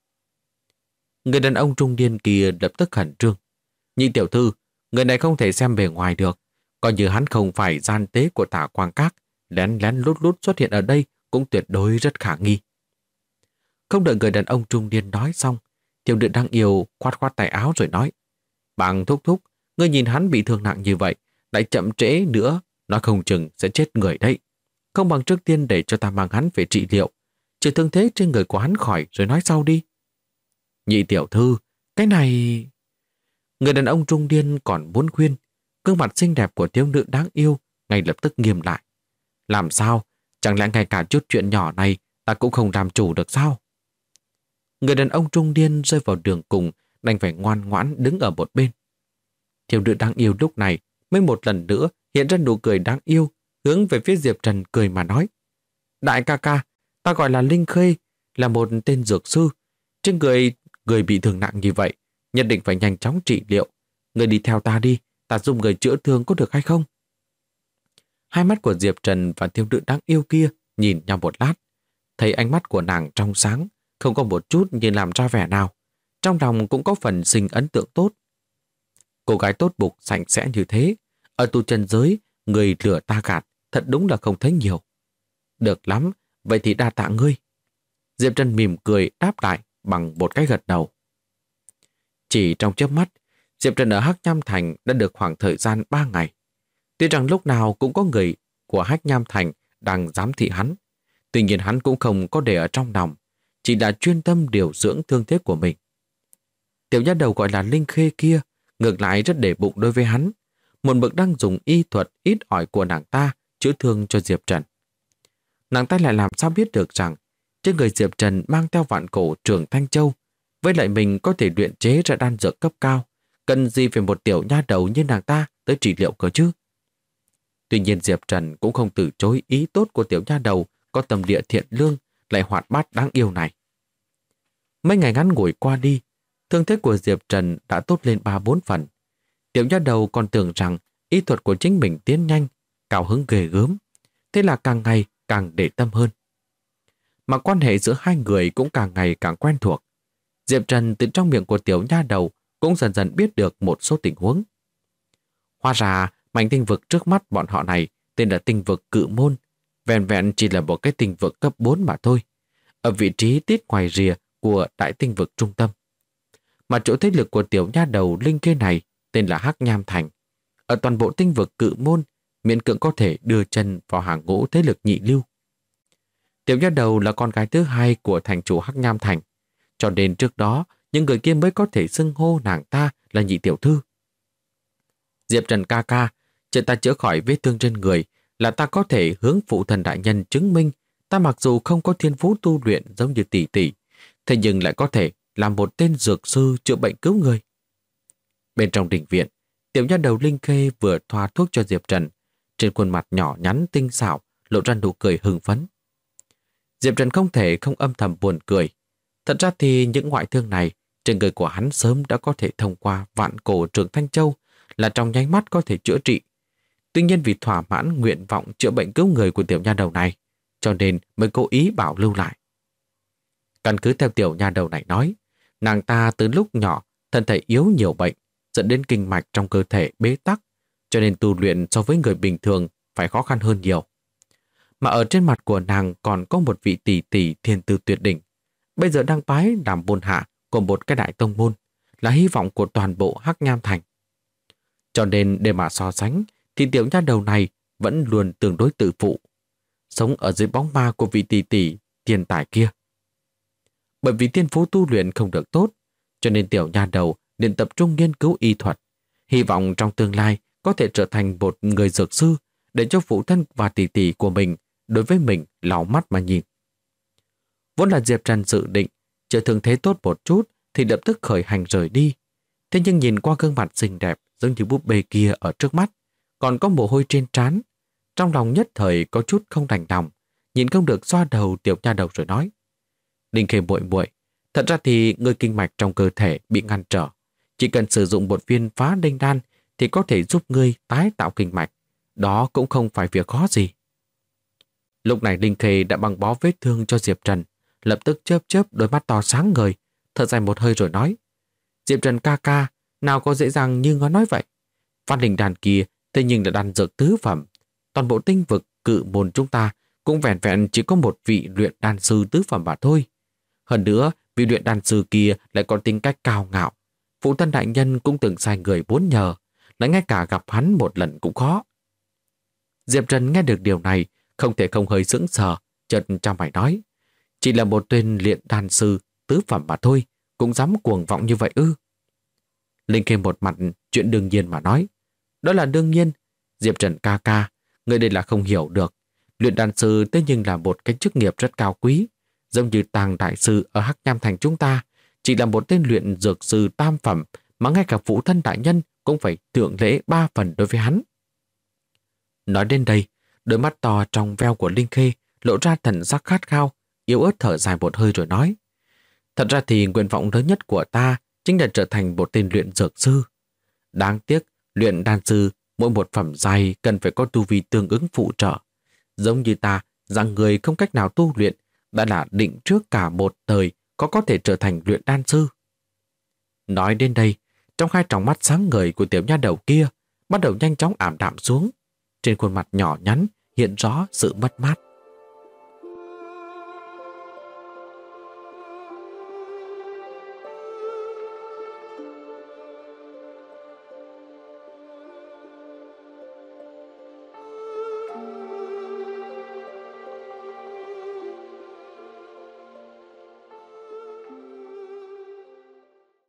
Người đàn ông trung niên kia lập tức khẩn trương: Nhị tiểu thư, người này không thể xem bề ngoài được, coi như hắn không phải gian tế của Tả Quang Các, lén lén lút lút xuất hiện ở đây cũng tuyệt đối rất khả nghi. Không đợi người đàn ông trung niên nói xong, thiếu nữ đang yêu khoát khoát tay áo rồi nói: Bàng thúc thúc, ngươi nhìn hắn bị thương nặng như vậy, lại chậm trễ nữa, nó không chừng sẽ chết người đấy. Không bằng trước tiên để cho ta mang hắn về trị liệu, trừ thương thế trên người của hắn khỏi rồi nói sau đi. Nhị tiểu thư, cái này... Người đàn ông trung niên còn muốn khuyên, gương mặt xinh đẹp của thiếu nữ đáng yêu ngay lập tức nghiêm lại. Làm sao? Chẳng lẽ ngay cả chút chuyện nhỏ này ta cũng không làm chủ được sao? Người đàn ông trung niên rơi vào đường cùng, đành phải ngoan ngoãn đứng ở một bên. Thiếu nữ đáng yêu lúc này mới một lần nữa hiện ra nụ cười đáng yêu, hướng về phía Diệp Trần cười mà nói: Đại ca ca, ta gọi là Linh Khê, là một tên dược sư. Trên người bị thương nặng như vậy, nhất định phải nhanh chóng trị liệu. Người đi theo ta đi, ta giúp người chữa thương có được hay không? Hai mắt của Diệp Trần và thiếu nữ đáng yêu kia nhìn nhau một lát, thấy ánh mắt của nàng trong sáng, không có một chút như làm ra vẻ nào. Trong lòng cũng có phần sinh ấn tượng tốt. Cô gái tốt bụng sạch sẽ như thế, ở tu chân giới, người lừa ta gạt, thật đúng là không thấy nhiều. Được lắm, vậy thì đa tạ ngươi. Diệp Trần mỉm cười đáp lại bằng một cái gật đầu. Chỉ trong chớp mắt, Diệp Trần ở Hắc Nham Thành đã được khoảng thời gian 3 ngày. Tuy rằng lúc nào cũng có người của Hắc Nham Thành đang giám thị hắn, tuy nhiên hắn cũng không có để ở trong lòng, chỉ là chuyên tâm điều dưỡng thương thế của mình. Tiểu nha đầu gọi là Linh Khê kia ngược lại rất để bụng đối với hắn, một mực đang dùng y thuật ít ỏi của nàng ta chữa thương cho Diệp Trần. Nàng ta lại làm sao biết được rằng trên người Diệp Trần mang theo vạn cổ Trường Thanh Châu, với lại mình có thể luyện chế ra đan dược cấp cao, cần gì phải một tiểu nha đầu như nàng ta tới trị liệu cơ chứ? Tuy nhiên Diệp Trần cũng không từ chối ý tốt của tiểu nha đầu có tâm địa thiện lương, lại hoạt bát đáng yêu này. Mấy ngày ngắn ngủi qua đi, thương thế của Diệp Trần đã tốt lên 3-4 phần. Tiểu nha đầu còn tưởng rằng y thuật của chính mình tiến nhanh, cao hứng ghê gớm, thế là càng ngày càng để tâm hơn. Mà quan hệ giữa hai người cũng càng ngày càng quen thuộc. Diệp Trần từ trong miệng của tiểu nha đầu cũng dần dần biết được một số tình huống. Hóa ra mảnh tinh vực trước mắt bọn họ này tên là tinh vực Cự Môn, vẹn vẹn chỉ là một cái tinh vực cấp 4 mà thôi, ở vị trí tít ngoài rìa của đại tinh vực trung tâm. Mà chỗ thế lực của tiểu nha đầu Linh Khê này tên là Hắc Nham Thành, ở toàn bộ tinh vực Cự Môn miễn cưỡng có thể đưa chân vào hàng ngũ thế lực nhị lưu. Tiểu nha đầu là con gái thứ hai của thành chủ Hắc Nham Thành, cho nên trước đó những người kia mới có thể xưng hô nàng ta là nhị tiểu thư. Diệp Trần ca ca, chờ ta chữa khỏi vết thương trên người là ta có thể hướng phụ thần đại nhân chứng minh ta mặc dù không có thiên phú tu luyện giống như tỷ tỷ, thế nhưng lại có thể làm một tên dược sư chữa bệnh cứu người. Bên trong đình viện, tiểu nha đầu Linh Khê vừa thoa thuốc cho Diệp Trần, trên khuôn mặt nhỏ nhắn tinh xảo lộ ra nụ cười hưng phấn. Diệp Trần không thể không âm thầm buồn cười. Thật ra thì những ngoại thương này trên người của hắn sớm đã có thể thông qua vạn cổ trường Thanh Châu là trong nháy mắt có thể chữa trị. Tuy nhiên vì thỏa mãn nguyện vọng chữa bệnh cứu người của tiểu nha đầu này, cho nên mới cố ý bảo lưu lại. Căn cứ theo tiểu nha đầu này nói, nàng ta từ lúc nhỏ thân thể yếu nhiều bệnh, dẫn đến kinh mạch trong cơ thể bế tắc, cho nên tu luyện so với người bình thường phải khó khăn hơn nhiều. Mà ở trên mặt của nàng còn có một vị tỷ tỷ thiên tư tuyệt đỉnh, bây giờ đang bái làm môn hạ của một cái đại tông môn, là hy vọng của toàn bộ Hắc Nham Thành. Cho nên để mà so sánh thì tiểu nha đầu này vẫn luôn tương đối tự phụ, sống ở dưới bóng ma của vị tỷ tỷ tiền tài kia. Bởi vì thiên phú tu luyện không được tốt, cho nên tiểu nha đầu nên tập trung nghiên cứu y thuật, hy vọng trong tương lai có thể trở thành một người dược sư để cho phụ thân và tỷ tỷ của mình đối với mình lau mắt mà nhìn. Vốn là Diệp Trần dự định chờ thương thế tốt một chút thì lập tức khởi hành rời đi. Thế nhưng nhìn qua gương mặt xinh đẹp giống như búp bê kia ở trước mắt, còn có mồ hôi trên trán, trong lòng nhất thời có chút không đành lòng, nhìn không được xoa đầu tiểu nha đầu rồi nói: Linh Khê muội muội, thật ra thì người kinh mạch trong cơ thể bị ngăn trở, chỉ cần sử dụng một viên phá linh đan thì có thể giúp ngươi tái tạo kinh mạch, đó cũng không phải việc khó gì. Lúc này Linh Khê đã băng bó vết thương cho Diệp Trần, lập tức chớp chớp đôi mắt to sáng ngời, thở dài một hơi rồi nói: Diệp Trần ca ca, nào có dễ dàng như ngươi nói vậy. Phan linh đan kia thế nhưng là đan dược tứ phẩm, toàn bộ tinh vực cự môn chúng ta cũng vẹn vẹn chỉ có một vị luyện đan sư tứ phẩm mà thôi. Hơn nữa, vị luyện đan sư kia lại có tính cách cao ngạo. Phụ thân đại nhân cũng từng sai người muốn nhờ, lại ngay cả gặp hắn một lần cũng khó. Diệp Trần nghe được điều này, không thể không hơi sững sờ, chợt trong mày nói: chỉ là một tên luyện đan sư tứ phẩm mà thôi, cũng dám cuồng vọng như vậy ư? Linh Khê một mặt chuyện đương nhiên mà nói: đó là đương nhiên, Diệp Trần ca ca, người đây là không hiểu được. Luyện đan sư thế nhưng là một cái chức nghiệp rất cao quý, giống như Tàng đại sư ở Hắc Nham Thành chúng ta, chỉ là một tên luyện dược sư tam phẩm mà ngay cả phụ thân đại nhân cũng phải thượng lễ 3 phần đối với hắn. Nói đến đây, đôi mắt to trong veo của Linh Khê lộ ra thần sắc khát khao, yếu ớt thở dài một hơi rồi nói: thật ra thì nguyện vọng lớn nhất của ta chính là trở thành một tên luyện dược sư. Đáng tiếc, luyện đan sư mỗi một phẩm giai cần phải có tu vi tương ứng phụ trợ. Giống như ta, rằng người không cách nào tu luyện đã là định trước cả một đời có thể trở thành luyện đan sư. Nói đến đây, trong hai tròng mắt sáng ngời của tiểu nha đầu kia bắt đầu nhanh chóng ảm đạm xuống. Trên khuôn mặt nhỏ nhắn hiện rõ sự mất mát.